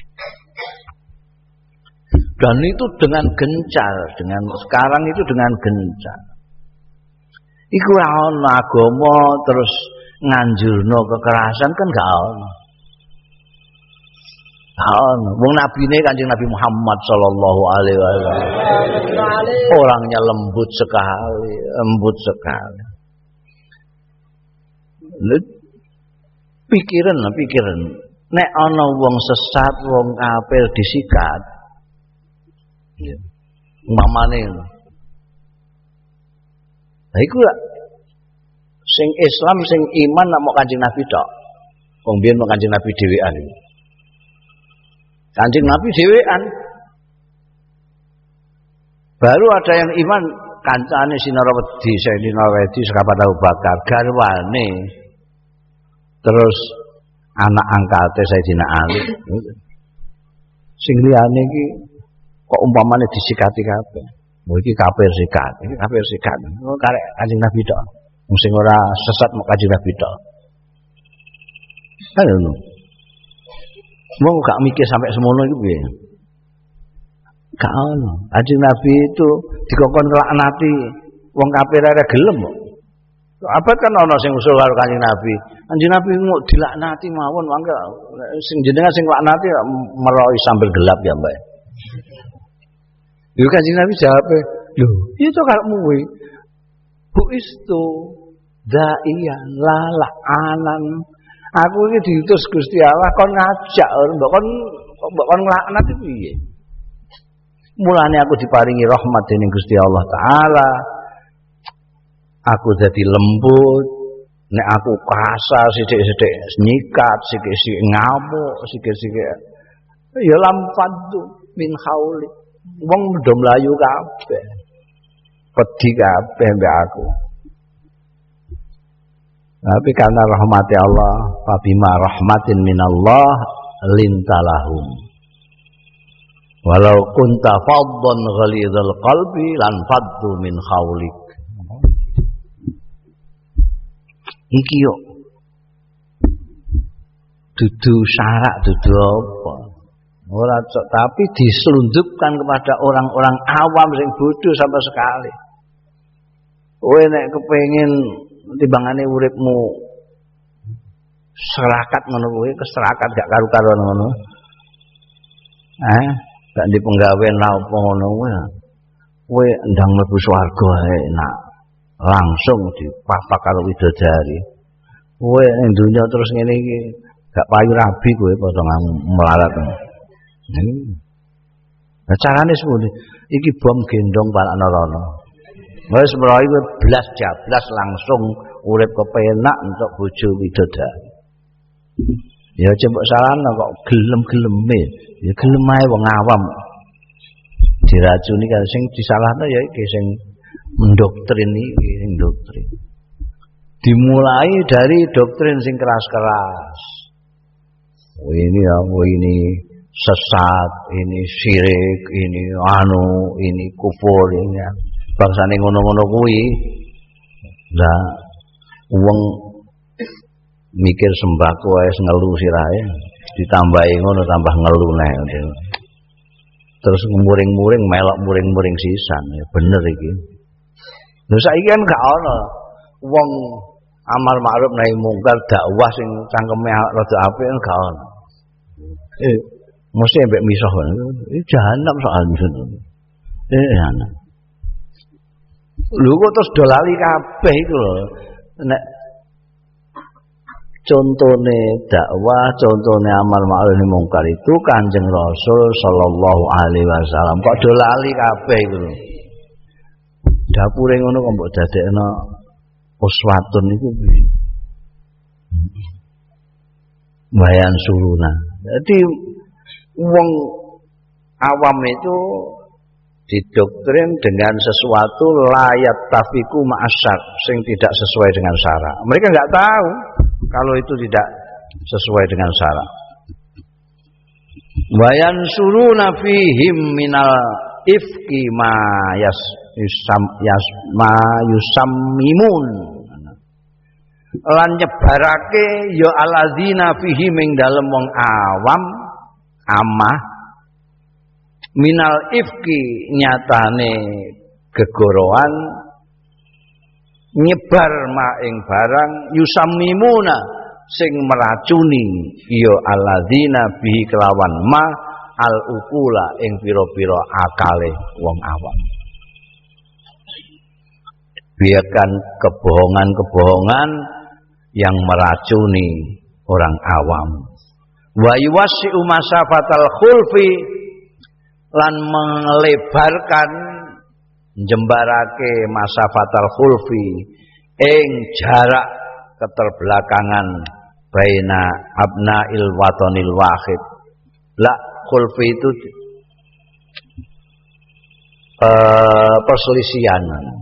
Dan itu dengan gencar, dengan sekarang itu dengan gencar. Iku ora ana agama terus nganjurno kekerasan kan gak ono. Wong nabine Kanjeng Nabi Muhammad sallallahu alaihi wasallam. Orangnya lembut sekali. Pikiran. Nek ana wong sesat, wong kafir disikat. Ya. Umpamane. Lah iku sing Islam sing iman nak mau Kanjeng Nabi tok. Wong biyen mau Kanjeng Nabi dhewean. Kanjeng Nabi dhewean. Baru ada yang iman kancane Sinarawedi, Sayyidina Wedi Sahabat Abu Bakar, garwane. Terus anak angkate Sayyidina Ali. Sing liyane iki kok umpamane disikati kabeh. Iki kafir sikat, iki kafir sikat. Karek Kanjeng Nabi tok. Sing ora sesat mau Kanjeng Nabi tok. Kan ngono. Wong gak mikir sampai semono iku piye? Gak ono. Kanjeng Nabi itu dikongkon nglaknati wong kafir ora gelem kok. Abad kan ono sing usul karo Kanjeng Nabi. Kanjeng Nabi mau dilaknati mawon mangga sing jenengan sing nglaknati meroi sambil gelap ya, Mbak. Yo Kanjeng Nabi jawab, "Lho, itu karepmu kuwi. Bu istu da'iyan la la'anan. Aku iki diutus Gusti Allah kon ngajak, mbok kon nglaknat piye? Mulane aku diparingi rahmat dening Gusti Allah taala. Aku jadi lembut, nek aku kasar sithik-sithik nyikat, sithik-sithik ngamuk, sithik-sithik ya lamfadu min hauli. Wong do mlayu kabeh. Pedhi kabeh mbek aku. Tapi karena rahmati Allah, fabima rahmatin minallah lintalahum. Walau kunta faddan ghalidhal qalbi lan faddu min khaulik. Iki yo dudu syarak dudu apa? Ora tapi diselundupkan kepada orang-orang awam sing bodoh sama sekali. Kowe nek kepengin timbangane uripmu serakat ngono kuwi, keserakat gak karu-karuan ngono. Gak di penggawean la opo ngono kuwi. Kowe ndang mlebu swarga enak. Langsung dipapak karo widodari. Kowe ning donya terus ngene iki gak payu rabi kowe potongan melarat. Nah carane sepundi? Iki bom gendong para nerana. Wis mroyo kowe blas jablas langsung urip kepenak entuk bojo widodari. Ya coba salahno kok gelem-geleme. Ya gelem ae wong awam. Diracuni kan sing disalahno ya iki sing mendoktrin iki, sing doktrin. Dimulai dari doktrin sing keras-keras. Ini ya, ini sesat, ini syirik, ini ini kufur, ini bangsane ngono-ngono kuwi. Lah wong mikir sembako ae ngelu sirahe, ditambahi ngono tambah ngelu neh. Terus muring-muring melok muring-muring sisan. Ya bener iki. Lha saiki kan gak ana wong amal ma'ruf nahi mungkar dakwah sing cangkeme rada apik gak ana. Mesti mbek misah. Jahanam soalnya. Jahanam. Lho kok terus dolali kabeh iku lho. Nek contone dakwah, contone amal ma'ruf nahi mungkar itu Kanjeng Rasul sallallahu alaihi wasallam kok dolali kabeh iku lho. Dapure ngono kok mbok dadekno uswatun iku piye? Bayan suruna. Jadi wong awam itu didoktrin dengan sesuatu layat tafiku ma'asyar sing tidak sesuai dengan syara. Mereka enggak tahu kalau itu tidak sesuai dengan syara. Bayan suruna fihim minal ifki ma yusammimun lan nyebarake ya aladzina fihi ming dalem wong awam amah minal ifki nyatane gegoroan nyebar ma ing barang yusammimuna sing meracuni ya alladzina bihi kelawan ma al ukula ing pira-pira akale wong awam. Biarkan kebohongan-kebohongan yang meracuni orang awam. Wa yuwassi'u masafatal khulfi lan melebarkan jembarake masafatal khulfi ing jarak keterbelakangan baina abnail watonil wahid. La khulfi itu perselisihan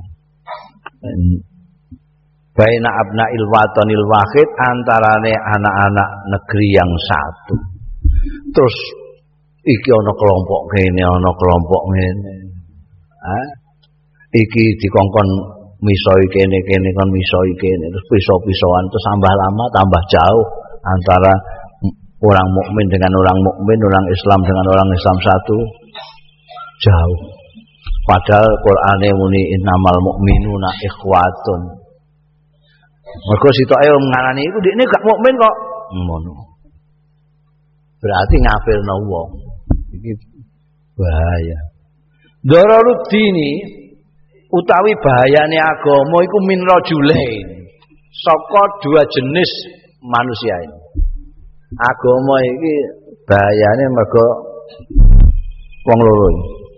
baina abnail watonil wahid antarane anak-anak negeri yang satu. Terus iki ana kelompok kene, ana kelompok ngene. Iki dikongkon misoi kene kon misoi kene, terus pisau-pisauan, terus tambah lama tambah jauh antara orang mukmin dengan orang mukmin, orang Islam dengan orang Islam satu, jauh. Padahal Qur'ane muni innamal mu'minuna ikhwatun. Mergo sitoke ngarani iku dekne gak mukmin kok. Ngono. Berarti ngafirno wong. Iki bahaya. Dararuddini utawi bahayane agama iku min rajulain. Saka dua jenis manusia ini. Agama iki bahayane mergo wong loro.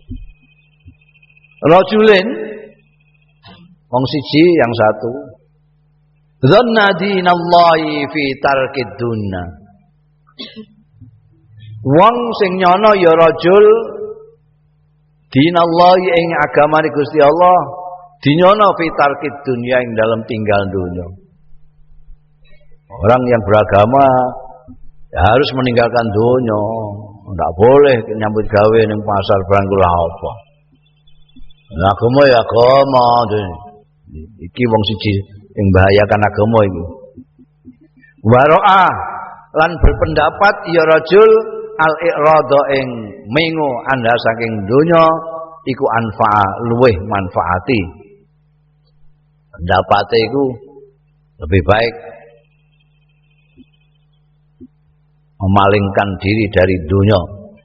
Rajulain wong siji yang satu. Dhanna dinallahi fi tarkid dunya. Wong sing nyono ya rajul dinallahi ing agamane Gusti Allah dinyono fi tarkid dunya ing dalam tinggal dunya. Orang yang beragama ya harus meninggalkan dunya, ndak boleh nyambut gawe ning pasar barang kula apa. Lah agama ya agama. Iki wong siji yang bahayakan agama iki. Waro'a lan berpendapat ya rajul al-i'rada ing mengo anda saking donya iku anfa'a luweh manfaati. Pendapate iku lebih baik memalingkan diri dari dunya.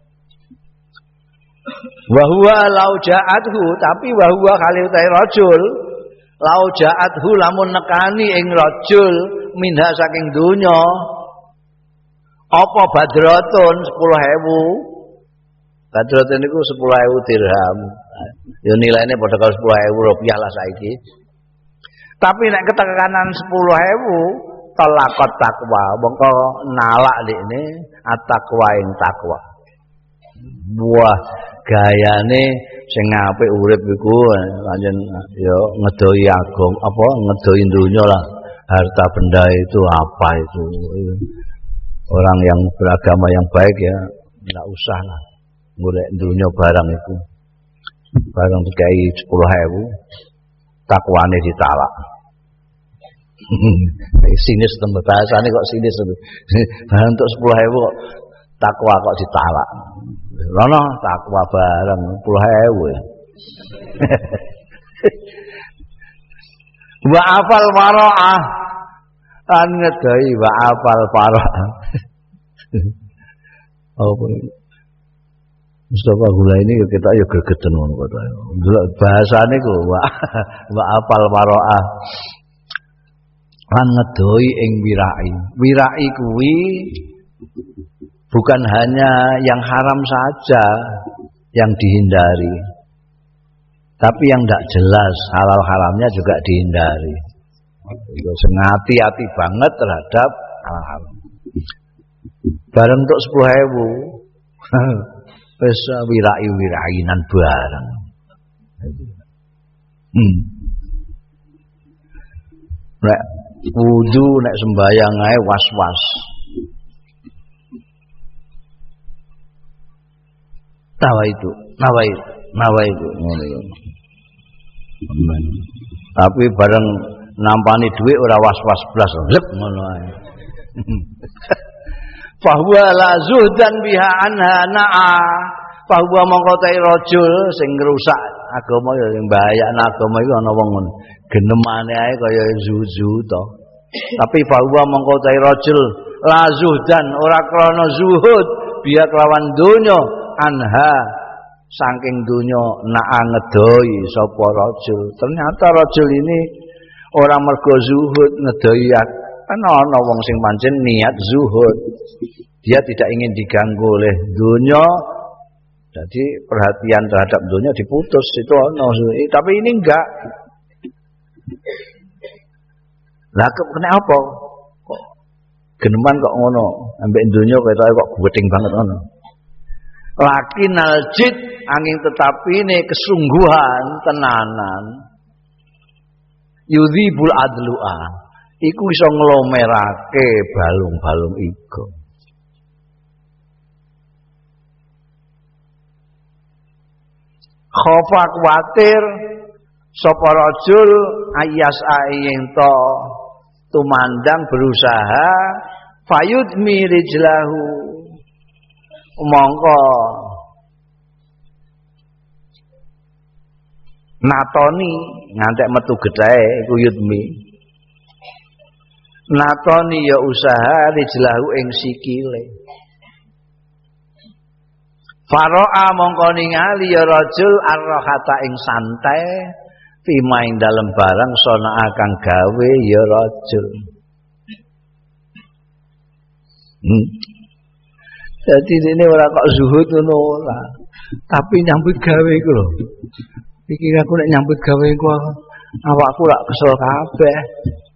Wa huwa lau ja'athu tapi wa huwa khalil ta rajul lau ja'athu lamun nekani ing rajul minha saking dunya apa badratun 10.000. Badratun niku 10.000 dirham. Ya nilainya padha karo 10.000 rupiah lah saiki. Tapi nek ketekanan 10.000 talaqat takwa, mongko nalak dekne at-taqwa ing takwa. Buah gayane sing apik urip iku pancen ya ngedoi agama apa ngedoi dunya lah. Harta benda itu apa itu? Orang yang beragama yang baik ya enggak usah lah golek dunya barang itu. Barang dikai 10.000 takwane ditalak. Sinis temen bahasane kok sinis. Barang untuk 10.000 kok takwa kok ditalak. Lono takwa barang 10.000. Wa afal wara'ah lan ngedai wa afal wara'ah. Apa Mustafa Gula ini kita ya gregeten ngono kok. Bahasane ku wa afal wara'ah. Lan ngedoi ing wirai. Wirai kuwi bukan hanya yang haram saja yang dihindari, tapi yang tidak jelas halal haramnya juga dihindari. Itu hati-hati banget terhadap hal-hal. Barang untuk 10.000, wis wirai-wirainan barang. Nek wudu nek sembayang ae was-was. Nawa itu. Tapi bareng nampani duit ora was-was blas lep ngono ae. Fahuwa la zuhdan biha anha na'a. Fahuwa mongko ta rajul sing ngrusak agama ya mbayakna agama iku ana wong ngono. Genemane ae kaya zuzu to. Tapi bahwa mongko ta rajul la zuhdan ora krana zuhud biya kelawan donya anha saking donya naa ngedoi sapa rajul. Ternyata rajul ini ora mergo zuhud ngedoi kan ana wong sing pancen niat zuhud. Dia tidak ingin diganggu oleh dunia. Jadi perhatian terhadap dunia diputus itu ono. Tapi ini enggak. Lah kenapa? Kok geneman kok ngono? Ambek dunia kok gedeng banget ngono. Lakin aljid angin tetapi ini kesungguhan tenanan. Yudhibul adlu'a. Iku iso nglomerake balung-balung iku. Khofa kuatir sapa rajul ayas ayento tumandang berusaha fayudmi rijlahu mongko natoni ngantek metu gedhae iku yudmi natoni ya usaha rijlahu ing sikile faro'a mongko ningali ya rajul arrohata ing santai fima ing dalem barang sona akan gawe ya rajul. Jadi ini ora kok zuhud ngono ora. Tapi nyambut gawe iku lho. Pikir aku nek nyambut gawe iku awakku lak kesel kabeh.